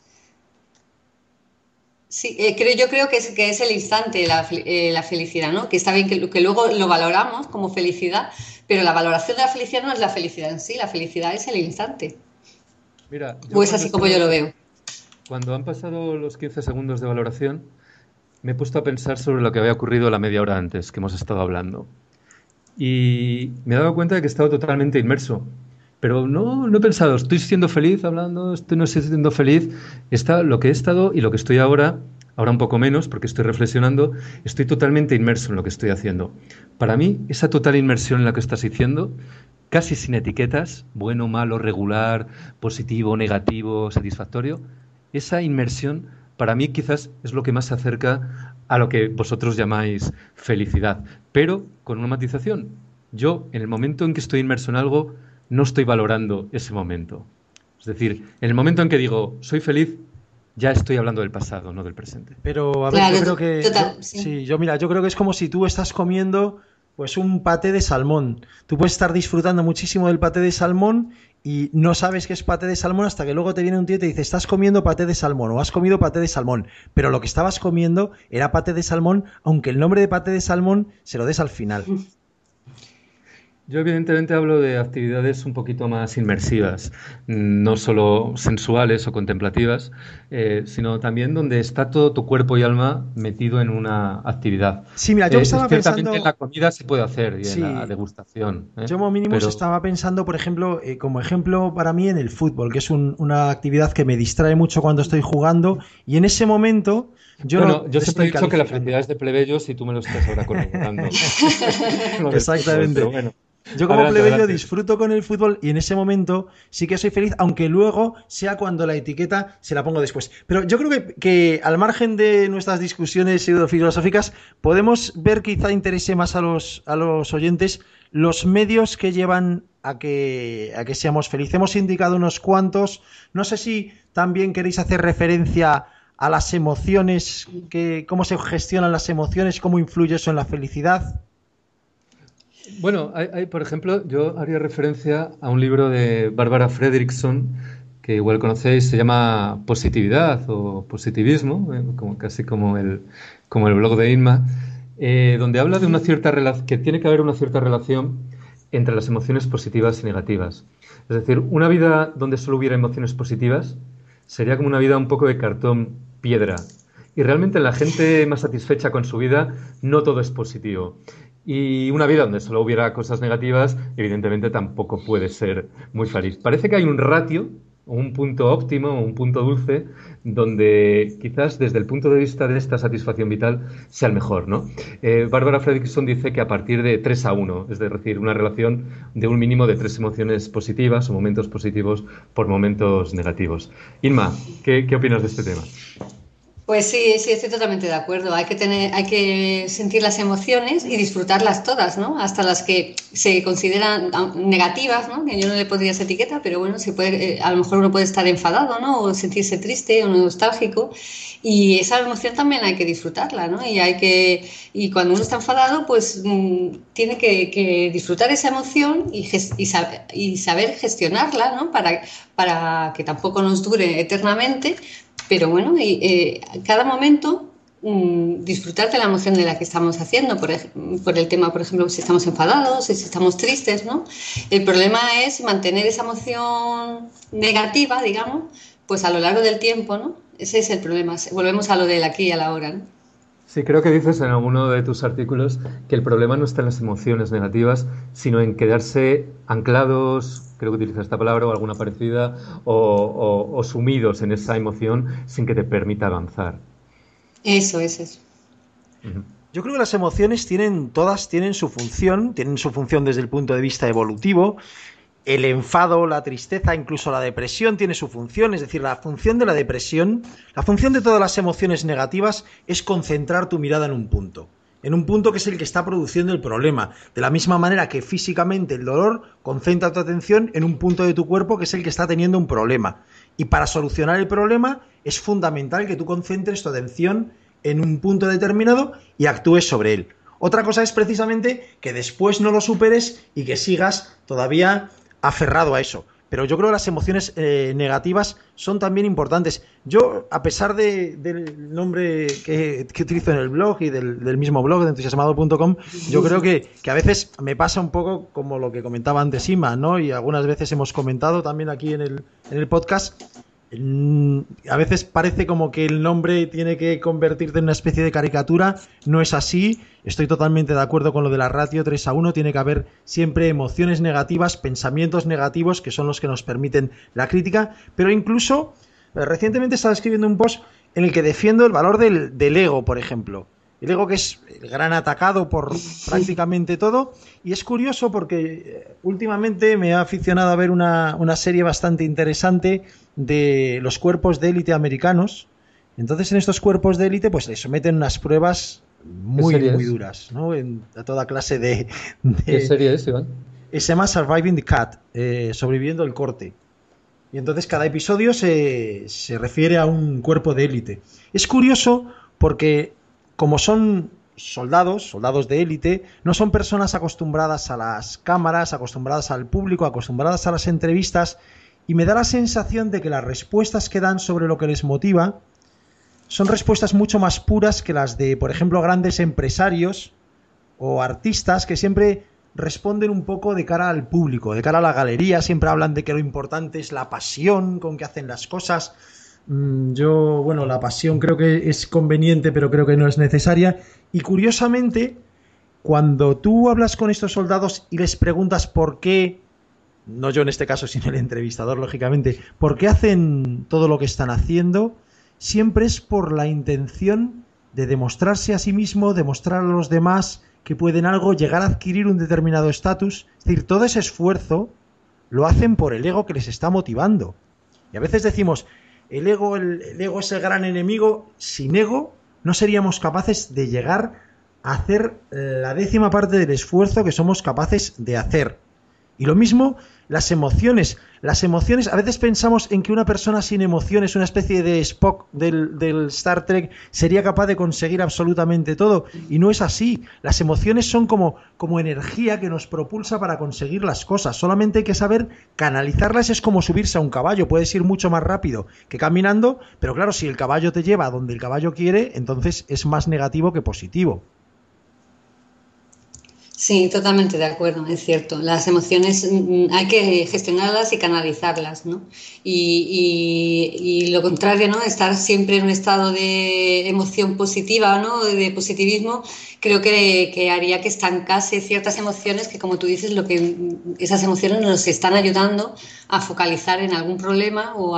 sí, yo creo que es el instante la felicidad, ¿no? Que está bien que luego lo valoramos como felicidad, pero la valoración de la felicidad no es la felicidad en sí, la felicidad es el instante. mira, O es así como yo lo veo. cuando han pasado los 15 segundos de valoración, me he puesto a pensar sobre lo que había ocurrido la media hora antes que hemos estado hablando. Y me he dado cuenta de que he estado totalmente inmerso. Pero no he pensado, estoy siendo feliz hablando, estoy no estoy siendo feliz. Lo que he estado y lo que estoy ahora ahora un poco menos porque estoy reflexionando, estoy totalmente inmerso en lo que estoy haciendo. Para mí, esa total inmersión en la que estás diciendo, casi sin etiquetas, bueno, malo, regular, positivo, negativo, satisfactorio, esa inmersión para mí quizás es lo que más se acerca a lo que vosotros llamáis felicidad, pero con una matización. Yo, en el momento en que estoy inmerso en algo, no estoy valorando ese momento. Es decir, en el momento en que digo, soy feliz, ya estoy hablando del pasado, no del presente. Pero, a ver, Claro, yo creo que... total, sí, sí. yo creo que es como si tú estás comiendo pues un paté de salmón. Tú puedes estar disfrutando muchísimo del paté de salmón y no sabes que es paté de salmón hasta que luego te viene un tío y te dice, estás comiendo paté de salmón o has comido paté de salmón. Pero lo que estabas comiendo era paté de salmón, aunque el nombre de paté de salmón se lo des al final. Yo evidentemente hablo de actividades un poquito más inmersivas, no solo sensuales o contemplativas, sino también donde está todo tu cuerpo y alma metido en una actividad. Sí, mira, yo estaba Ciertamente en pensando... la comida se puede hacer y en la Sí, degustación, yo como mínimo pero estaba pensando, por ejemplo, como ejemplo para mí en el fútbol, que es una actividad que me distrae mucho cuando estoy jugando y en ese momento yo no bueno, yo siempre he estoy dicho que la calificando. felicidad es de plebeyos y tú me lo estás ahora corroborando con lo del fútbol, pero Exactamente. bueno, Yo como adelante, plebeyo adelante. disfruto con el fútbol y en ese momento sí que soy feliz, aunque luego sea cuando la etiqueta se la pongo después. Pero yo creo que al margen de nuestras discusiones filosóficas, podemos ver, quizá interese más a los oyentes, los medios que llevan a que seamos felices. Hemos indicado unos cuantos. No sé si también queréis hacer referencia a las emociones, cómo se gestionan las emociones, cómo influye eso en la felicidad. Bueno, por ejemplo, yo haría referencia a un libro de Barbara Fredrickson, que igual conocéis, se llama Positividad o Positivismo, casi como el blog de Inma, donde habla de una cierta que tiene que haber una cierta relación entre las emociones positivas y negativas. Es decir, una vida donde solo hubiera emociones positivas sería como una vida un poco de cartón piedra. Y realmente la gente más satisfecha con su vida no todo es positivo. Y una vida donde solo hubiera cosas negativas, evidentemente tampoco puede ser muy feliz. Parece que hay un ratio, o un punto óptimo, o un punto dulce, donde quizás desde el punto de vista de esta satisfacción vital sea el mejor, ¿no? Barbara Fredrickson dice que a partir de 3-1, es decir, una relación de un mínimo de 3 emociones positivas o momentos positivos por momentos negativos. Inma, ¿qué opinas de este tema? Pues sí, sí, estoy totalmente de acuerdo. Hay que sentir las emociones y disfrutarlas todas, ¿no? Hasta las que se consideran negativas, ¿no? Que yo no le pondría esa etiqueta, pero bueno, se puede, a lo mejor uno puede estar enfadado, ¿no? O sentirse triste o nostálgico. Y esa emoción también hay que disfrutarla, ¿no? Y cuando uno está enfadado, pues tiene que disfrutar esa emoción y saber gestionarla, ¿no? Para que tampoco nos dure eternamente. Pero bueno, cada momento disfrutar de la emoción de la que estamos haciendo, por el tema, por ejemplo, si estamos enfadados, si estamos tristes, ¿no? El problema es mantener esa emoción negativa, digamos, pues a lo largo del tiempo, ¿no? Ese es el problema. Volvemos a lo del aquí y a la hora, ¿no? Sí, creo que dices en alguno de tus artículos que el problema no está en las emociones negativas, sino en quedarse anclados, creo que utilizas esta palabra o alguna parecida, o sumidos en esa emoción sin que te permita avanzar. Eso, eso, eso. Ujú. Yo creo que las emociones todas tienen su función desde el punto de vista evolutivo. El enfado, la tristeza, incluso la depresión tiene su función, es decir, la función de la depresión, la función de todas las emociones negativas es concentrar tu mirada en un punto que es el que está produciendo el problema, de la misma manera que físicamente el dolor concentra tu atención en un punto de tu cuerpo que es el que está teniendo un problema. Y para solucionar el problema es fundamental que tú concentres tu atención en un punto determinado y actúes sobre él. Otra cosa es precisamente que después no lo superes y que sigas todavía aferrado a eso. Pero yo creo que las emociones negativas son también importantes. Yo, a pesar del nombre que utilizo en el blog y del mismo blog de entusiasmado.com, yo creo que a veces me pasa un poco como lo que comentaba antes Ima, ¿no? Y algunas veces hemos comentado también aquí en el podcast. A veces parece como que el nombre tiene que convertirte en una especie de caricatura. No es así. Estoy totalmente de acuerdo con lo de la ratio 3-1. Tiene que haber siempre emociones negativas, pensamientos negativos, que son los que nos permiten la crítica. Pero incluso, recientemente estaba escribiendo un post en el que defiendo el valor del ego, por ejemplo. El ego, que es el gran atacado por prácticamente todo. Y es curioso porque últimamente me he aficionado a ver una serie bastante interesante de los cuerpos de élite americanos. Entonces, en estos cuerpos de élite, pues les someten unas pruebas muy, muy duras, ¿no? A toda clase de... ¿Qué serie es, Iván? Se llama Surviving the Cut, sobreviviendo el corte. Y entonces cada episodio se refiere a un cuerpo de élite. Es curioso porque, como son soldados de élite, no son personas acostumbradas a las cámaras, acostumbradas al público, acostumbradas a las entrevistas, y me da la sensación de que las respuestas que dan sobre lo que les motiva son respuestas mucho más puras que las de, por ejemplo, grandes empresarios o artistas que siempre responden un poco de cara al público, de cara a la galería. Siempre hablan de que lo importante es la pasión con que hacen las cosas. Bueno, la pasión creo que es conveniente, pero creo que no es necesaria. Y curiosamente, cuando tú hablas con estos soldados y les preguntas por qué, no yo en este caso, sino el entrevistador, lógicamente, por qué hacen todo lo que están haciendo, siempre es por la intención de demostrarse a sí mismo, demostrar a los demás que pueden algo, llegar a adquirir un determinado estatus. Es decir, todo ese esfuerzo lo hacen por el ego que les está motivando. Y a veces decimos, el ego es el gran enemigo. Sin ego no seríamos capaces de llegar a hacer la 10ª parte del esfuerzo que somos capaces de hacer. Y lo mismo las emociones. Las emociones, a veces pensamos en que una persona sin emociones, una especie de Spock del Star Trek, sería capaz de conseguir absolutamente todo. Y no es así. Las emociones son como energía que nos propulsa para conseguir las cosas. Solamente hay que saber canalizarlas. Es como subirse a un caballo. Puedes ir mucho más rápido que caminando, pero claro, si el caballo te lleva a donde el caballo quiere, entonces es más negativo que positivo. Sí, totalmente de acuerdo, es cierto. Las emociones hay que gestionarlas y canalizarlas, ¿no? Y lo contrario, ¿no? Estar siempre en un estado de emoción positiva, ¿no? De positivismo, creo que haría que estancase ciertas emociones que, como tú dices, esas emociones nos están ayudando a focalizar en algún problema o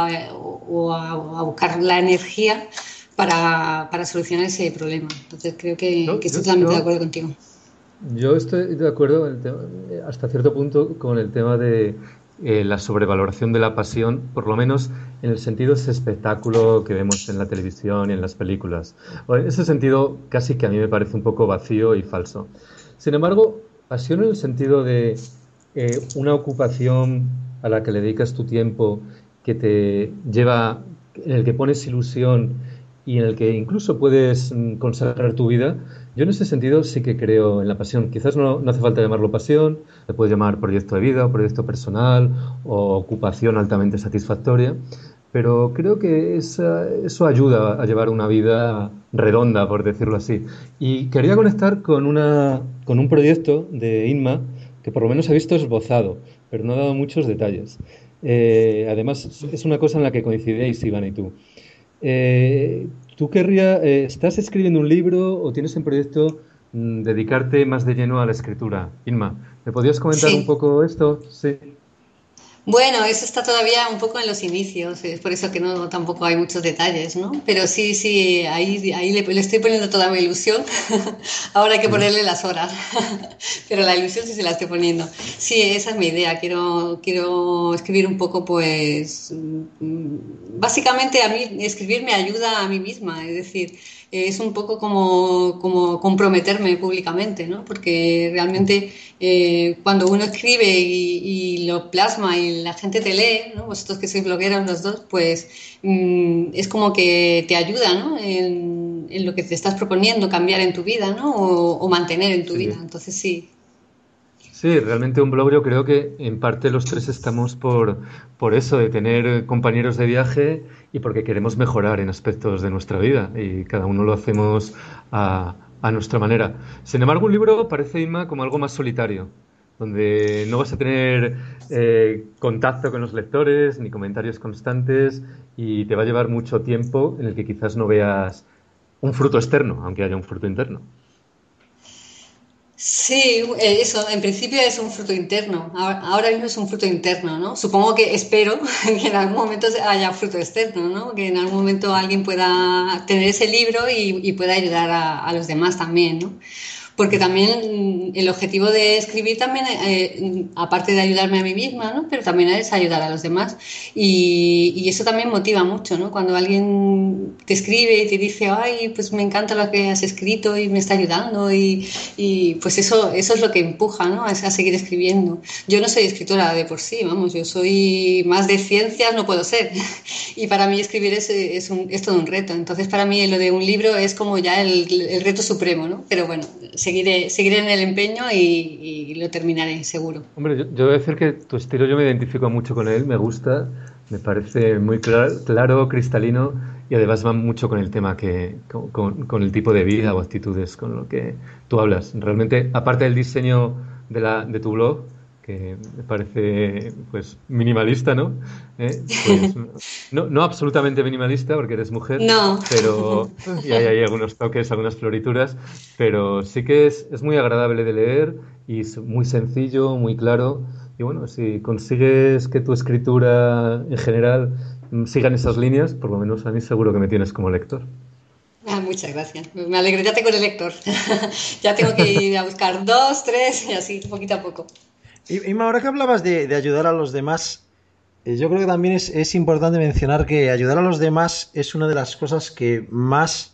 a buscar la energía para solucionar ese problema. Entonces creo que estoy totalmente de acuerdo contigo. Yo estoy de acuerdo hasta cierto punto con el tema de la sobrevaloración de la pasión, por lo menos en el sentido de ese espectáculo que vemos en la televisión y en las películas. En ese sentido, casi que a mí me parece un poco vacío y falso. Sin embargo, pasión en el sentido de una ocupación a la que le dedicas tu tiempo, que te lleva, en el que pones ilusión y en el que incluso puedes consagrar tu vida. Yo en ese sentido sí que creo en la pasión. Quizás no hace falta llamarlo pasión, le puedes llamar proyecto de vida, o proyecto personal o ocupación altamente satisfactoria, pero creo que eso ayuda a llevar una vida redonda, por decirlo así. Y quería conectar con un proyecto de Inma que por lo menos he visto esbozado, pero no ha dado muchos detalles. Además, es una cosa en la que coincidéis, Iván y tú. ¿Tú estás escribiendo un libro o tienes en proyecto dedicarte más de lleno a la escritura? Inma, ¿me podrías comentar un poco esto? Sí. Bueno, eso está todavía un poco en los inicios, es por eso que no tampoco hay muchos detalles, ¿no? Pero sí, ahí le estoy poniendo toda mi ilusión. Ahora hay que ponerle las horas, pero la ilusión sí se la estoy poniendo. Sí, esa es mi idea. Quiero escribir un poco, pues, básicamente a mí escribir me ayuda a mí misma, es decir, es un poco como comprometerme públicamente, ¿no? Porque realmente cuando uno escribe y lo plasma y la gente te lee, ¿no? Vosotros que sois blogueros los dos, pues es como que te ayuda, ¿no? En lo que te estás proponiendo cambiar en tu vida, ¿no? O mantener en tu vida. Entonces sí. Sí, realmente un blog, yo creo que en parte los tres estamos por eso, de tener compañeros de viaje y porque queremos mejorar en aspectos de nuestra vida y cada uno lo hacemos a nuestra manera. Sin embargo, un libro parece, Inma, como algo más solitario, donde no vas a tener contacto con los lectores ni comentarios constantes y te va a llevar mucho tiempo en el que quizás no veas un fruto externo, aunque haya un fruto interno. Sí, eso, en principio es un fruto interno. Ahora mismo es un fruto interno, ¿no? Supongo que espero que en algún momento haya fruto externo, ¿no? Que en algún momento alguien pueda tener ese libro y pueda ayudar a los demás también, ¿no? Porque también el objetivo de escribir también, aparte de ayudarme a mí misma, ¿no? Pero también es ayudar a los demás. Y eso también motiva mucho, ¿no? Cuando alguien te escribe y te dice, ay, pues me encanta lo que has escrito y me está ayudando y pues eso es lo que empuja, ¿no? A seguir escribiendo. Yo no soy escritora de por sí, vamos, yo soy más de ciencias, no puedo ser. Y para mí escribir es todo un reto. Entonces, para mí lo de un libro es como ya el reto supremo, ¿no? Pero bueno, seguiré en el empeño y lo terminaré, seguro. Hombre, yo voy a decir que tu estilo yo me identifico mucho con él, me gusta, me parece muy claro, cristalino y además va mucho con el tema con el tipo de vida o actitudes con lo que tú hablas. Realmente, aparte del diseño de tu blog, que me parece pues minimalista, ¿no? Pues no absolutamente minimalista porque eres mujer, No. pero y hay algunos toques, algunas florituras, pero sí que es muy agradable de leer y es muy sencillo, muy claro. Y bueno, si consigues que tu escritura en general sigan esas líneas, por lo menos a mí seguro que me tienes como lector. Muchas gracias. Me alegro, ya tengo el lector. Ya tengo que ir a buscar dos, tres y así, poquito a poco. Y ahora que hablabas de ayudar a los demás, yo creo que también es importante mencionar que ayudar a los demás es una de las cosas que más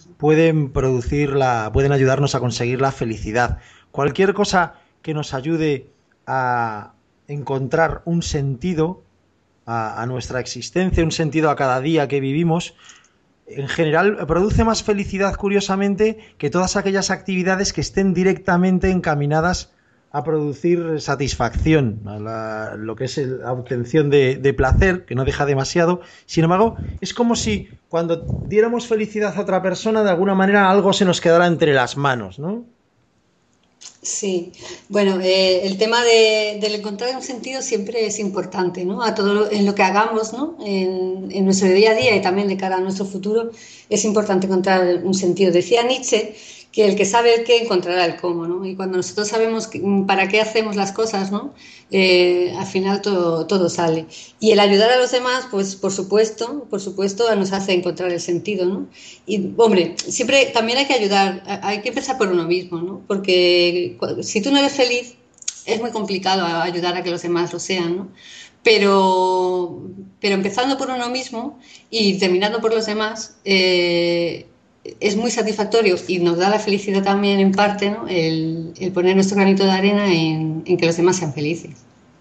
pueden ayudarnos a conseguir la felicidad. Cualquier cosa que nos ayude a encontrar un sentido a nuestra existencia, un sentido a cada día que vivimos, en general produce más felicidad, curiosamente, que todas aquellas actividades que estén directamente encaminadas a producir satisfacción, lo que es la obtención de placer, que no deja demasiado. Sin embargo, es como si cuando diéramos felicidad a otra persona, de alguna manera algo se nos quedara entre las manos, ¿no? Sí, bueno, el tema del encontrar un sentido siempre es importante, ¿no? A todo en lo que hagamos, ¿no? En nuestro día a día y también de cara a nuestro futuro es importante encontrar un sentido. Decía Nietzsche que el que sabe el qué encontrará el cómo, ¿no? Y cuando nosotros sabemos para qué hacemos las cosas, ¿no? Al final todo sale. Y el ayudar a los demás, pues por supuesto, nos hace encontrar el sentido, ¿no? Y, hombre, siempre también hay que ayudar, hay que empezar por uno mismo, ¿no? Porque si tú no eres feliz, es muy complicado ayudar a que los demás lo sean, ¿no? Pero empezando por uno mismo y terminando por los demás, es muy satisfactorio y nos da la felicidad también en parte, ¿no? El poner nuestro granito de arena en que los demás sean felices.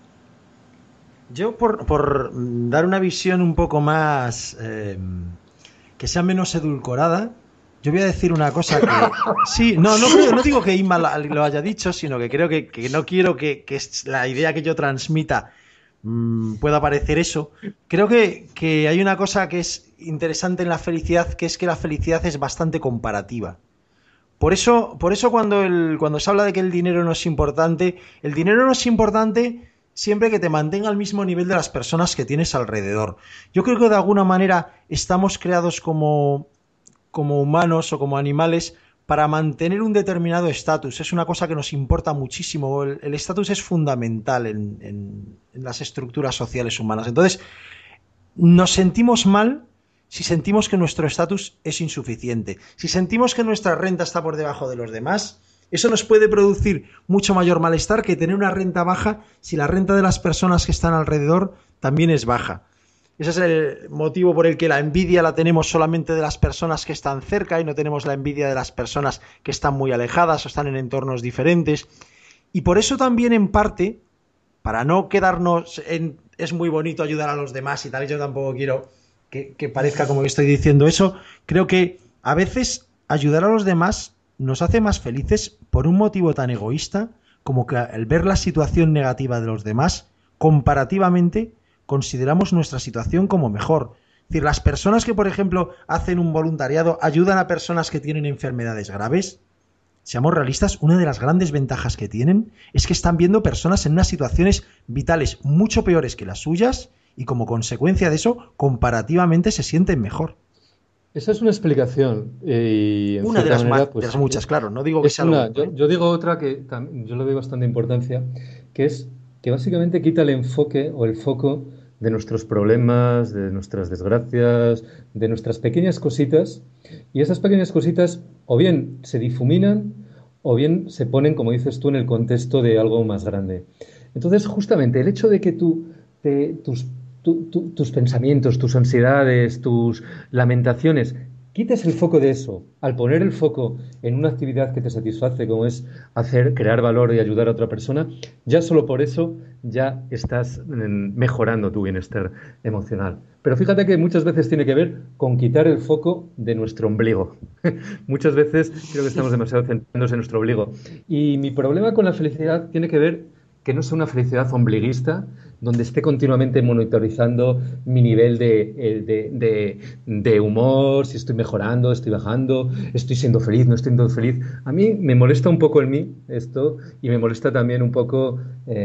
Yo, por dar una visión un poco más, que sea menos edulcorada, yo voy a decir una cosa que... Sí, no digo que Inma lo haya dicho, sino que creo que no quiero que la idea que yo transmita pueda parecer eso. Creo que hay una cosa que es interesante en la felicidad, que es que la felicidad es bastante comparativa. Por eso cuando se habla de que el dinero no es importante, el dinero no es importante siempre que te mantenga al mismo nivel de las personas que tienes alrededor. Yo creo que de alguna manera estamos creados como humanos o como animales para mantener un determinado estatus. Es una cosa que nos importa muchísimo. El estatus es fundamental en las estructuras sociales humanas. Entonces, nos sentimos mal si sentimos que nuestro estatus es insuficiente. Si sentimos que nuestra renta está por debajo de los demás, eso nos puede producir mucho mayor malestar que tener una renta baja si la renta de las personas que están alrededor también es baja. Ese es el motivo por el que la envidia la tenemos solamente de las personas que están cerca y no tenemos la envidia de las personas que están muy alejadas o están en entornos diferentes. Y por eso también, en parte, para no quedarnos en es muy bonito ayudar a los demás y tal, y yo tampoco quiero que parezca como que estoy diciendo eso, creo que a veces ayudar a los demás nos hace más felices por un motivo tan egoísta como que el ver la situación negativa de los demás, comparativamente consideramos nuestra situación como mejor. Es decir, las personas que, por ejemplo, hacen un voluntariado, ayudan a personas que tienen enfermedades graves, seamos realistas, una de las grandes ventajas que tienen es que están viendo personas en unas situaciones vitales mucho peores que las suyas y como consecuencia de eso, comparativamente se sienten mejor. Esa es una explicación y en Una de cierta las, manera, de las pues muchas, claro. No digo que es sea lo una. único, ¿eh? Yo digo otra que yo le doy bastante importancia, que es que básicamente quita el enfoque o el foco de nuestros problemas, de nuestras desgracias, de nuestras pequeñas cositas, y esas pequeñas cositas o bien se difuminan o bien se ponen, como dices tú, en el contexto de algo más grande. Entonces, justamente el hecho de que tus, tus pensamientos, tus ansiedades, tus lamentaciones, quites el foco de eso, al poner el foco en una actividad que te satisface, como es crear valor y ayudar a otra persona, ya solo por eso ya estás mejorando tu bienestar emocional. Pero fíjate que muchas veces tiene que ver con quitar el foco de nuestro ombligo. Muchas veces creo que estamos demasiado centrados en nuestro ombligo. Y mi problema con la felicidad tiene que ver que no sea una felicidad ombliguista, donde esté continuamente monitorizando mi nivel de humor, si estoy mejorando, estoy bajando, estoy siendo feliz, no estoy siendo feliz. A mí me molesta un poco en mí esto y me molesta también un poco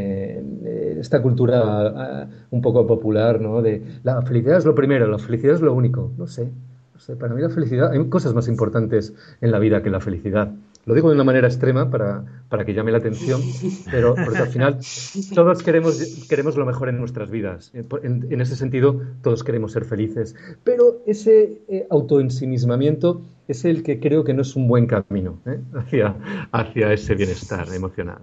esta cultura un poco popular, ¿no? De la felicidad es lo primero, la felicidad es lo único. No sé, no sé, para mí la felicidad, hay cosas más importantes en la vida que la felicidad. Lo digo de una manera extrema para que llame la atención, pero porque al final todos queremos lo mejor en nuestras vidas. En ese sentido, todos queremos ser felices. Pero ese autoensimismamiento es el que creo que no es un buen camino hacia ese bienestar emocional.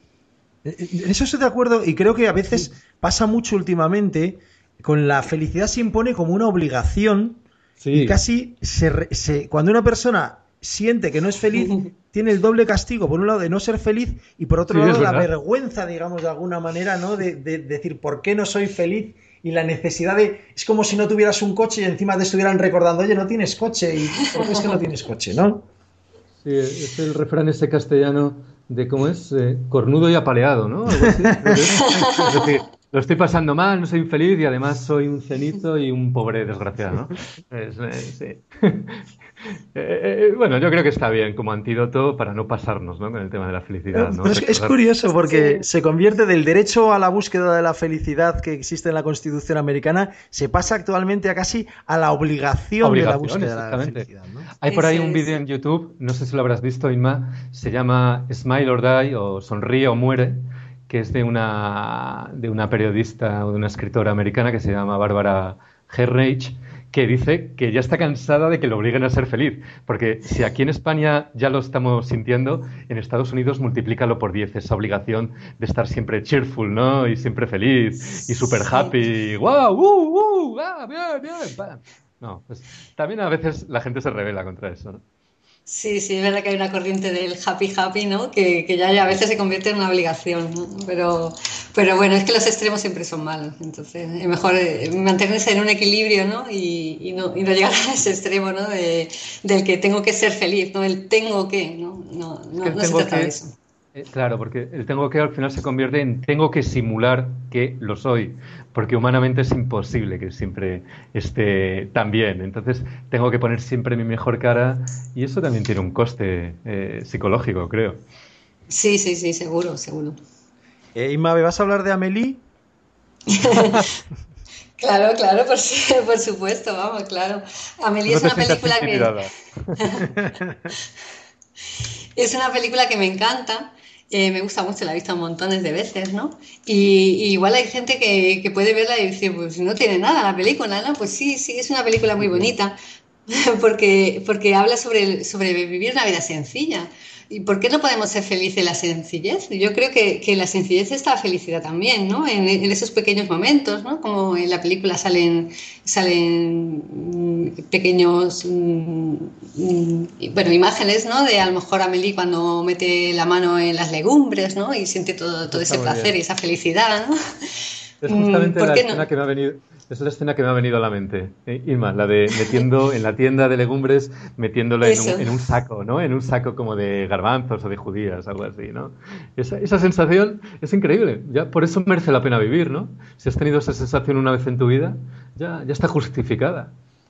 En eso estoy de acuerdo y creo que a veces pasa mucho últimamente con la felicidad se impone como una obligación y Sí, casi cuando una persona siente que no es feliz, tiene el doble castigo, por un lado de no ser feliz y por otro sí, es lado la verdad. vergüenza, digamos, de alguna manera, ¿no? De decir, ¿por qué no soy feliz? Y la necesidad de... Es como si no tuvieras un coche y encima te estuvieran recordando, oye, no tienes coche, ¿y por qué es que no tienes coche, no? Sí, es el refrán ese castellano de cómo es cornudo y apaleado, ¿no? Algo así, creo que es. Es decir, lo estoy pasando mal, no soy infeliz y además soy un cenizo y un pobre desgraciado, ¿no? Sí. Bueno, yo creo que está bien como antídoto para no pasarnos, ¿no? Con el tema de la felicidad, ¿no? Pero es Recordar. curioso porque Sí. se convierte del derecho a la búsqueda de la felicidad que existe en la Constitución americana, se pasa actualmente a casi a la obligación de la Obligación, búsqueda de la exactamente. felicidad, ¿no? Hay por Eso ahí un vídeo es. en YouTube, no sé si lo habrás visto, Inma, se llama Smile or Die o Sonríe o Muere, que es de una periodista o de una escritora americana que se llama Bárbara Herreich, que dice que ya está cansada de que lo obliguen a ser feliz, porque si aquí en España ya lo estamos sintiendo, en Estados Unidos multiplícalo por 10 esa obligación de estar siempre cheerful, ¿no? Y siempre feliz y super Sí. happy, wow, bien, bien, pam. No, pues también a veces la gente se revela contra eso, ¿no? Sí, sí, es verdad que hay una corriente del happy happy, ¿no? Que ya a veces se convierte en una obligación, ¿no? Pero bueno, es que los extremos siempre son malos, entonces es mejor mantenerse en un equilibrio, ¿no? Y no llegar a ese extremo, ¿no? Del que tengo que ser feliz, ¿no? El tengo que, ¿no? No, Es que no, el no se tengo trata de que, eso. claro, porque el tengo que al final se convierte en tengo que simular que lo soy, porque humanamente es imposible que siempre esté tan bien. Entonces tengo que poner siempre mi mejor cara y eso también tiene un coste psicológico, creo. Sí, sí, sí, seguro, seguro. Inma, ¿me vas a hablar de Amélie? Claro, claro, por supuesto, vamos, claro. Tú Amelie no es te una sientas película que intimidada. Es una película que me encanta, me gusta mucho, la he visto montones de veces, ¿no? Y igual hay gente que puede verla y decir, pues no tiene nada la película, ¿no? Pues sí, sí, es una película Sí muy tiene. bonita, porque habla sobre vivir una vida sencilla. ¿Y por qué no podemos ser felices en la sencillez? Yo creo que en la sencillez está la felicidad también, ¿no? En esos pequeños momentos, ¿no? Como en la película salen pequeños, bueno, imágenes, ¿no? De a lo mejor Amélie cuando mete la mano en las legumbres, ¿no? Y siente Eso todo está ese muy placer y bien. esa felicidad, ¿no? Es justamente ¿Por la qué no? escena que me ha venido, es la escena que me ha venido a la mente, Irma, la de metiendo en la tienda de legumbres, metiéndola Eso. en un saco, ¿no? En un saco como de garbanzos o de judías, algo así, ¿no? Esa sensación es increíble. Ya por eso merece la pena vivir, ¿no? Si has tenido esa sensación una vez en tu vida, ya está justificada.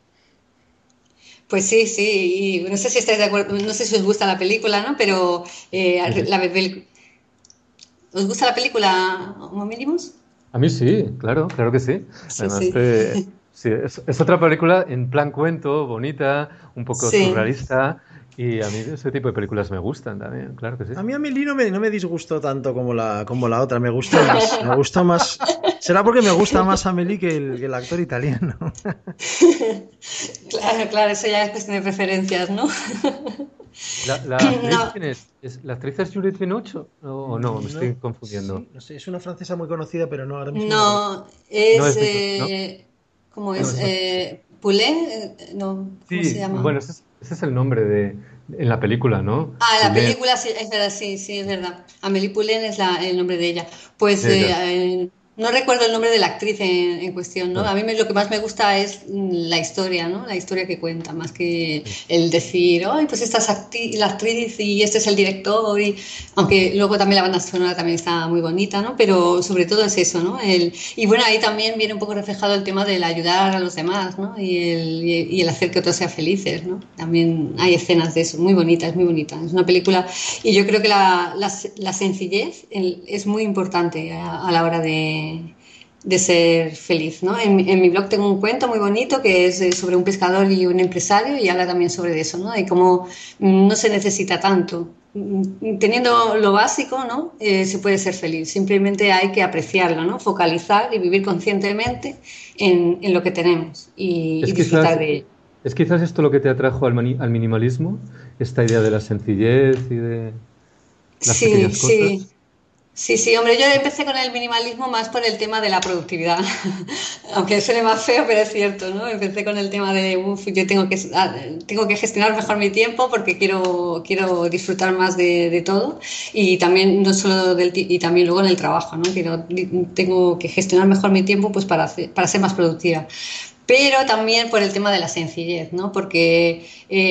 Pues sí, sí, y no sé si estáis de acuerdo, no sé si os gusta la película, ¿no? Pero Sí, sí. ¿os gusta la película Homo Mínimos? A mí sí, claro, claro que sí. Sí, Además, sí. Sí, es otra película en plan cuento, bonita, un poco Sí. surrealista, y a mí ese tipo de películas me gustan también, claro que sí. A mí Amélie no me disgustó tanto como la otra, me gustó más. Me gustó más. Será porque me gusta más Amélie que el actor italiano. Claro, claro, eso ya es cuestión de preferencias, ¿no? ¿La actriz No, quién es? ¿La actriz es Juliette Binoche o no? Me estoy No, confundiendo. sí, no sé, es una francesa muy conocida, pero no, ahora mismo no recuerdo. no, No es, es Binoche, ¿no? ¿cómo No es? es. Poulain, no, ¿cómo se Sí, llama? bueno, ese es el nombre en la película, ¿no? Ah, la Poulain. película, sí, es verdad, sí, sí, es verdad. Amélie Poulain es el nombre de ella. Pues Ella. no recuerdo el nombre de la actriz en cuestión, ¿no? Ah, A mí lo que más me gusta es la historia, ¿no? La historia que cuenta, más que sí. el decir, ay, pues esta es la actriz y este es el director, aunque luego también la banda sonora también está muy bonita, ¿no? Pero sobre todo es eso, ¿no? Y bueno, ahí también viene un poco reflejado el tema del ayudar a los demás, ¿no? Y el hacer que otros sean felices, ¿no? También hay escenas de eso, muy bonitas, muy bonita. Es una película y yo creo que la sencillez es muy importante a la hora de ser feliz, ¿no? En mi blog tengo un cuento muy bonito que es sobre un pescador y un empresario y habla también sobre eso, ¿no? De cómo no se necesita tanto. Teniendo lo básico, ¿no? Se puede ser feliz. Simplemente hay que apreciarlo, ¿no? Focalizar y vivir conscientemente en lo que tenemos y Es disfrutar quizás, de ello. es quizás esto lo que te atrajo al minimalismo, esta idea de la sencillez y de las Sí, pequeñas sí. cosas. Sí, sí, hombre, yo empecé con el minimalismo más por el tema de la productividad, aunque suene más feo, pero es cierto, ¿no? Empecé con el tema de, uff, yo tengo que gestionar mejor mi tiempo porque quiero disfrutar más de todo y también no solo y también luego en el trabajo, ¿no? Tengo que gestionar mejor mi tiempo pues para ser más productiva. Pero también por el tema de la sencillez, ¿no? Porque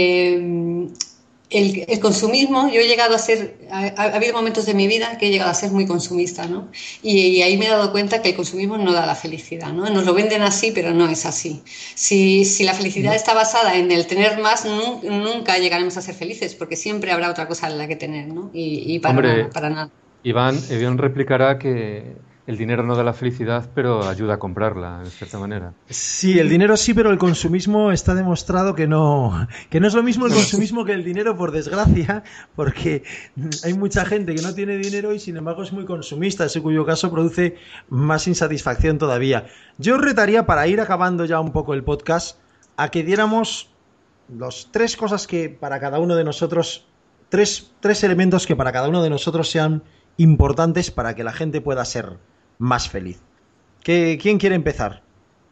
el consumismo, yo he llegado a ser, ha habido momentos de mi vida que he llegado a ser muy consumista, ¿no? Y ahí me he dado cuenta que el consumismo no da la felicidad, ¿no? Nos lo venden así, pero no es así. Si la felicidad No, está basada en el tener más, nunca llegaremos a ser felices, porque siempre habrá otra cosa en la que tener, ¿no? Y para nada, hombre, para nada. Iván replicará que el dinero no da la felicidad, pero ayuda a comprarla, en cierta manera. Sí, el dinero sí, pero el consumismo está demostrado que no es lo mismo el consumismo que el dinero, por desgracia, porque hay mucha gente que no tiene dinero y sin embargo es muy consumista, en cuyo caso produce más insatisfacción todavía. Yo os retaría, para ir acabando ya un poco el podcast, a que diéramos los tres cosas que para cada uno de nosotros, tres elementos que para cada uno de nosotros sean importantes para que la gente pueda ser más feliz. ¿Quién quiere empezar?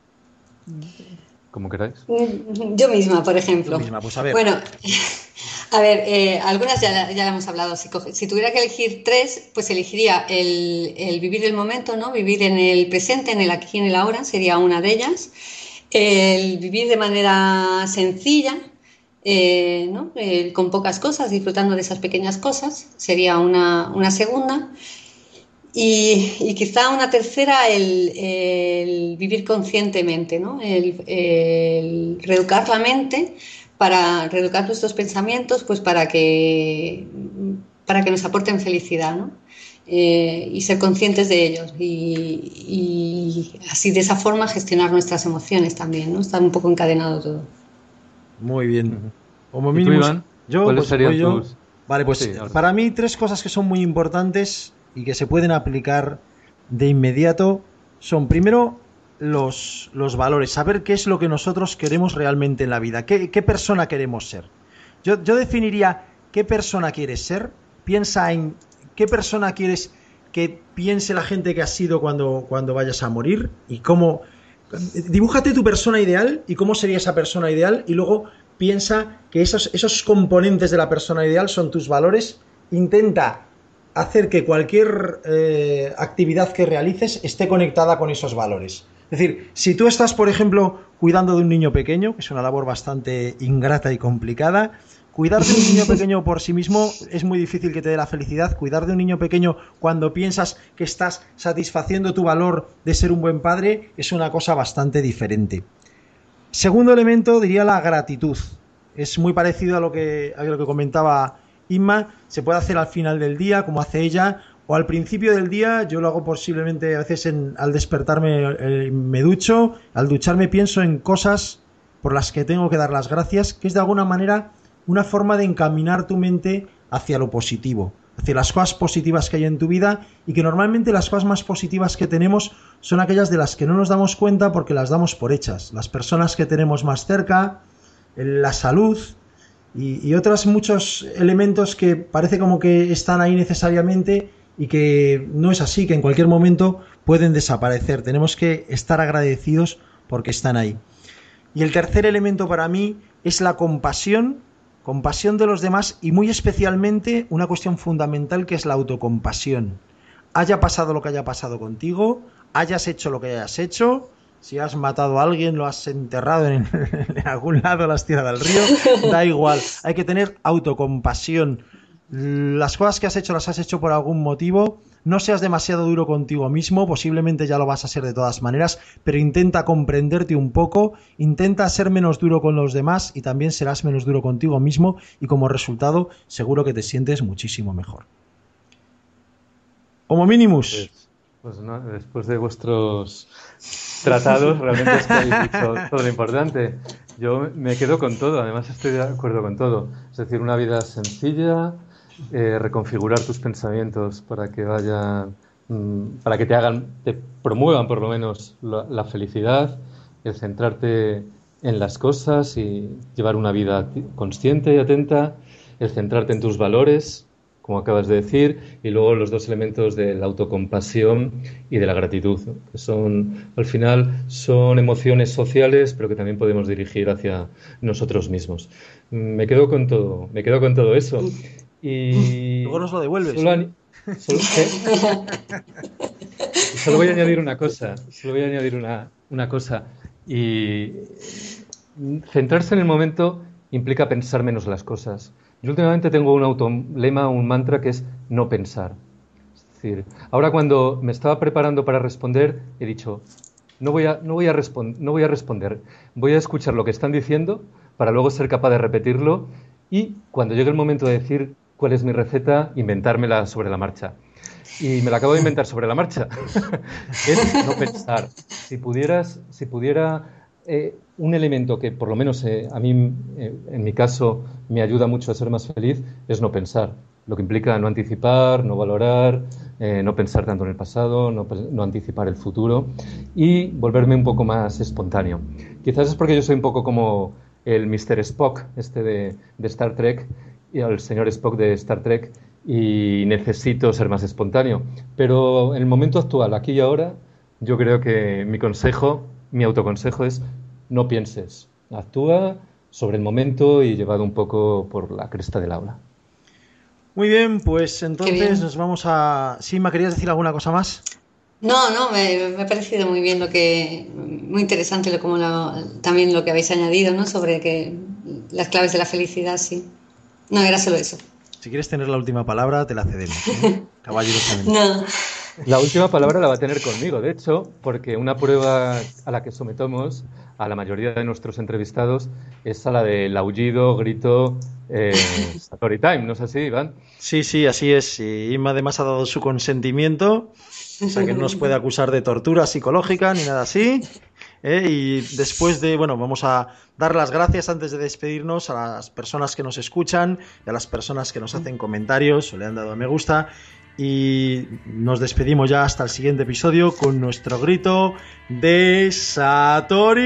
Como queráis. Yo misma, por Tú ejemplo. misma, pues a ver. Bueno, a ver, algunas ya hemos hablado. Si tuviera que elegir tres, pues elegiría el vivir el momento, ¿no? Vivir en el presente, en el aquí y en el ahora, sería una de ellas. El vivir de manera sencilla, ¿no? Con pocas cosas, disfrutando de esas pequeñas cosas, sería una segunda. Y quizá una tercera, el vivir conscientemente, ¿no? El reeducar la mente para reeducar nuestros pensamientos, pues para que nos aporten felicidad, ¿no? Y ser conscientes de ellos y así de esa forma gestionar nuestras emociones también, ¿no? Está un poco encadenado todo. Muy bien. Ujú. Como ¿Y tú, mínimo, Iván? yo, ¿Cuáles pues voy serían yo. tus...? Vale, Sí, pues ahora. para mí tres cosas que son muy importantes y que se pueden aplicar de inmediato son, primero, los valores, saber qué es lo que nosotros queremos realmente en la vida, qué persona queremos ser. Yo definiría qué persona quieres ser, piensa en qué persona quieres que piense la gente que has sido cuando vayas a morir y cómo... Dibújate tu persona ideal y cómo sería esa persona ideal y luego piensa que esos componentes de la persona ideal son tus valores. Intenta hacer que cualquier actividad que realices esté conectada con esos valores. Es decir, si tú estás, por ejemplo, cuidando de un niño pequeño, que es una labor bastante ingrata y complicada, cuidar de un niño pequeño por sí mismo es muy difícil que te dé la felicidad. Cuidar de un niño pequeño cuando piensas que estás satisfaciendo tu valor de ser un buen padre es una cosa bastante diferente. Segundo elemento diría la gratitud. Es muy parecido a lo que comentaba Inma. Se puede hacer al final del día, como hace ella, o al principio del día. Yo lo hago posiblemente a veces al despertarme, me ducho, al ducharme pienso en cosas por las que tengo que dar las gracias, que es de alguna manera una forma de encaminar tu mente hacia lo positivo, hacia las cosas positivas que hay en tu vida, y que normalmente las cosas más positivas que tenemos son aquellas de las que no nos damos cuenta porque las damos por hechas. Las personas que tenemos más cerca, la salud y otros muchos elementos que parece como que están ahí necesariamente y que no es así, que en cualquier momento pueden desaparecer. Tenemos que estar agradecidos porque están ahí. Y el tercer elemento para mí es la compasión de los demás, y muy especialmente una cuestión fundamental que es la autocompasión. Haya pasado lo que haya pasado contigo, hayas hecho lo que hayas hecho, si has matado a alguien, lo has enterrado en algún lado, lo has tirado al río, da igual, hay que tener autocompasión. Las cosas que has hecho por algún motivo. No seas demasiado duro contigo mismo, posiblemente ya lo vas a ser de todas maneras, pero intenta comprenderte un poco, intenta ser menos duro con los demás y también serás menos duro contigo mismo, y como resultado seguro que te sientes muchísimo mejor. Como minimus. Pues no, después de vuestros tratados realmente es que habéis dicho todo lo importante. Yo me quedo con todo, además estoy de acuerdo con todo. Es decir, una vida sencilla, reconfigurar tus pensamientos para que vayan, para que te promuevan por lo menos la felicidad, el centrarte en las cosas y llevar una vida consciente y atenta, el centrarte en tus valores, como acabas de decir, y luego los dos elementos de la autocompasión y de la gratitud, ¿no? Que son, al final, son emociones sociales, pero que también podemos dirigir hacia nosotros mismos. Me quedo con todo eso. Y luego nos lo devuelves. Solo voy a añadir una cosa. Y centrarse en el momento implica pensar menos las cosas. Yo últimamente tengo un autolema, un mantra que es no pensar. Es decir, ahora cuando me estaba preparando para responder, he dicho, no voy a responder, voy a escuchar lo que están diciendo para luego ser capaz de repetirlo, y cuando llegue el momento de decir cuál es mi receta, inventármela sobre la marcha. Y me la acabo de inventar sobre la marcha. Es no pensar. Si pudiera un elemento que por lo menos a mí, en mi caso, me ayuda mucho a ser más feliz, es no pensar. Lo que implica no anticipar, no valorar, no pensar tanto en el pasado, no anticipar el futuro y volverme un poco más espontáneo. Quizás es porque yo soy un poco como el Mr. Spock, de Star Trek, y el señor Spock de Star Trek, y necesito ser más espontáneo. Pero en el momento actual, aquí y ahora, yo creo que mi autoconsejo es no pienses, actúa sobre el momento y llevado un poco por la cresta del aula. Muy bien, pues entonces nos vamos a... ¿Sí, me querías decir alguna cosa más? No, me ha parecido muy bien muy interesante también lo que habéis añadido, ¿no? Sobre que las claves de la felicidad, sí. No, era solo eso. Si quieres tener la última palabra, te la cedemos, ¿eh? Caballerosamente. No. La última palabra la va a tener conmigo, de hecho, porque una prueba a la que sometemos a la mayoría de nuestros entrevistados es a la del aullido, grito, story time, ¿no es así, Iván? Sí, así es. Y Inma además ha dado su consentimiento, o sea que no nos puede acusar de tortura psicológica ni nada así. Y después vamos a dar las gracias antes de despedirnos a las personas que nos escuchan y a las personas que nos hacen comentarios o le han dado a me gusta. Y nos despedimos ya hasta el siguiente episodio con nuestro grito de Satori.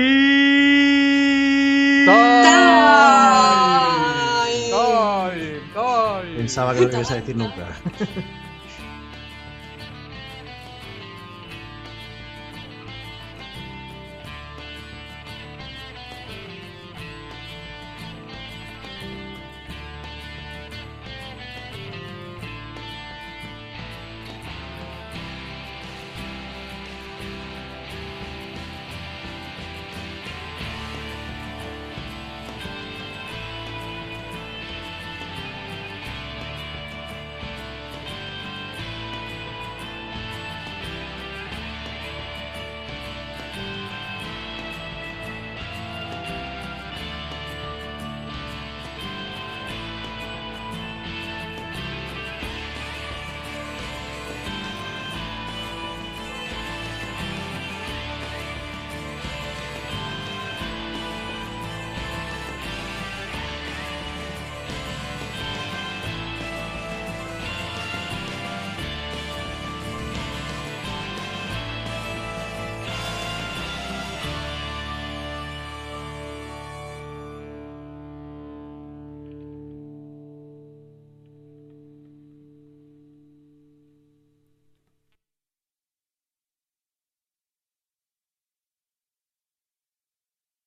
Pensaba que no lo ibas a decir nunca.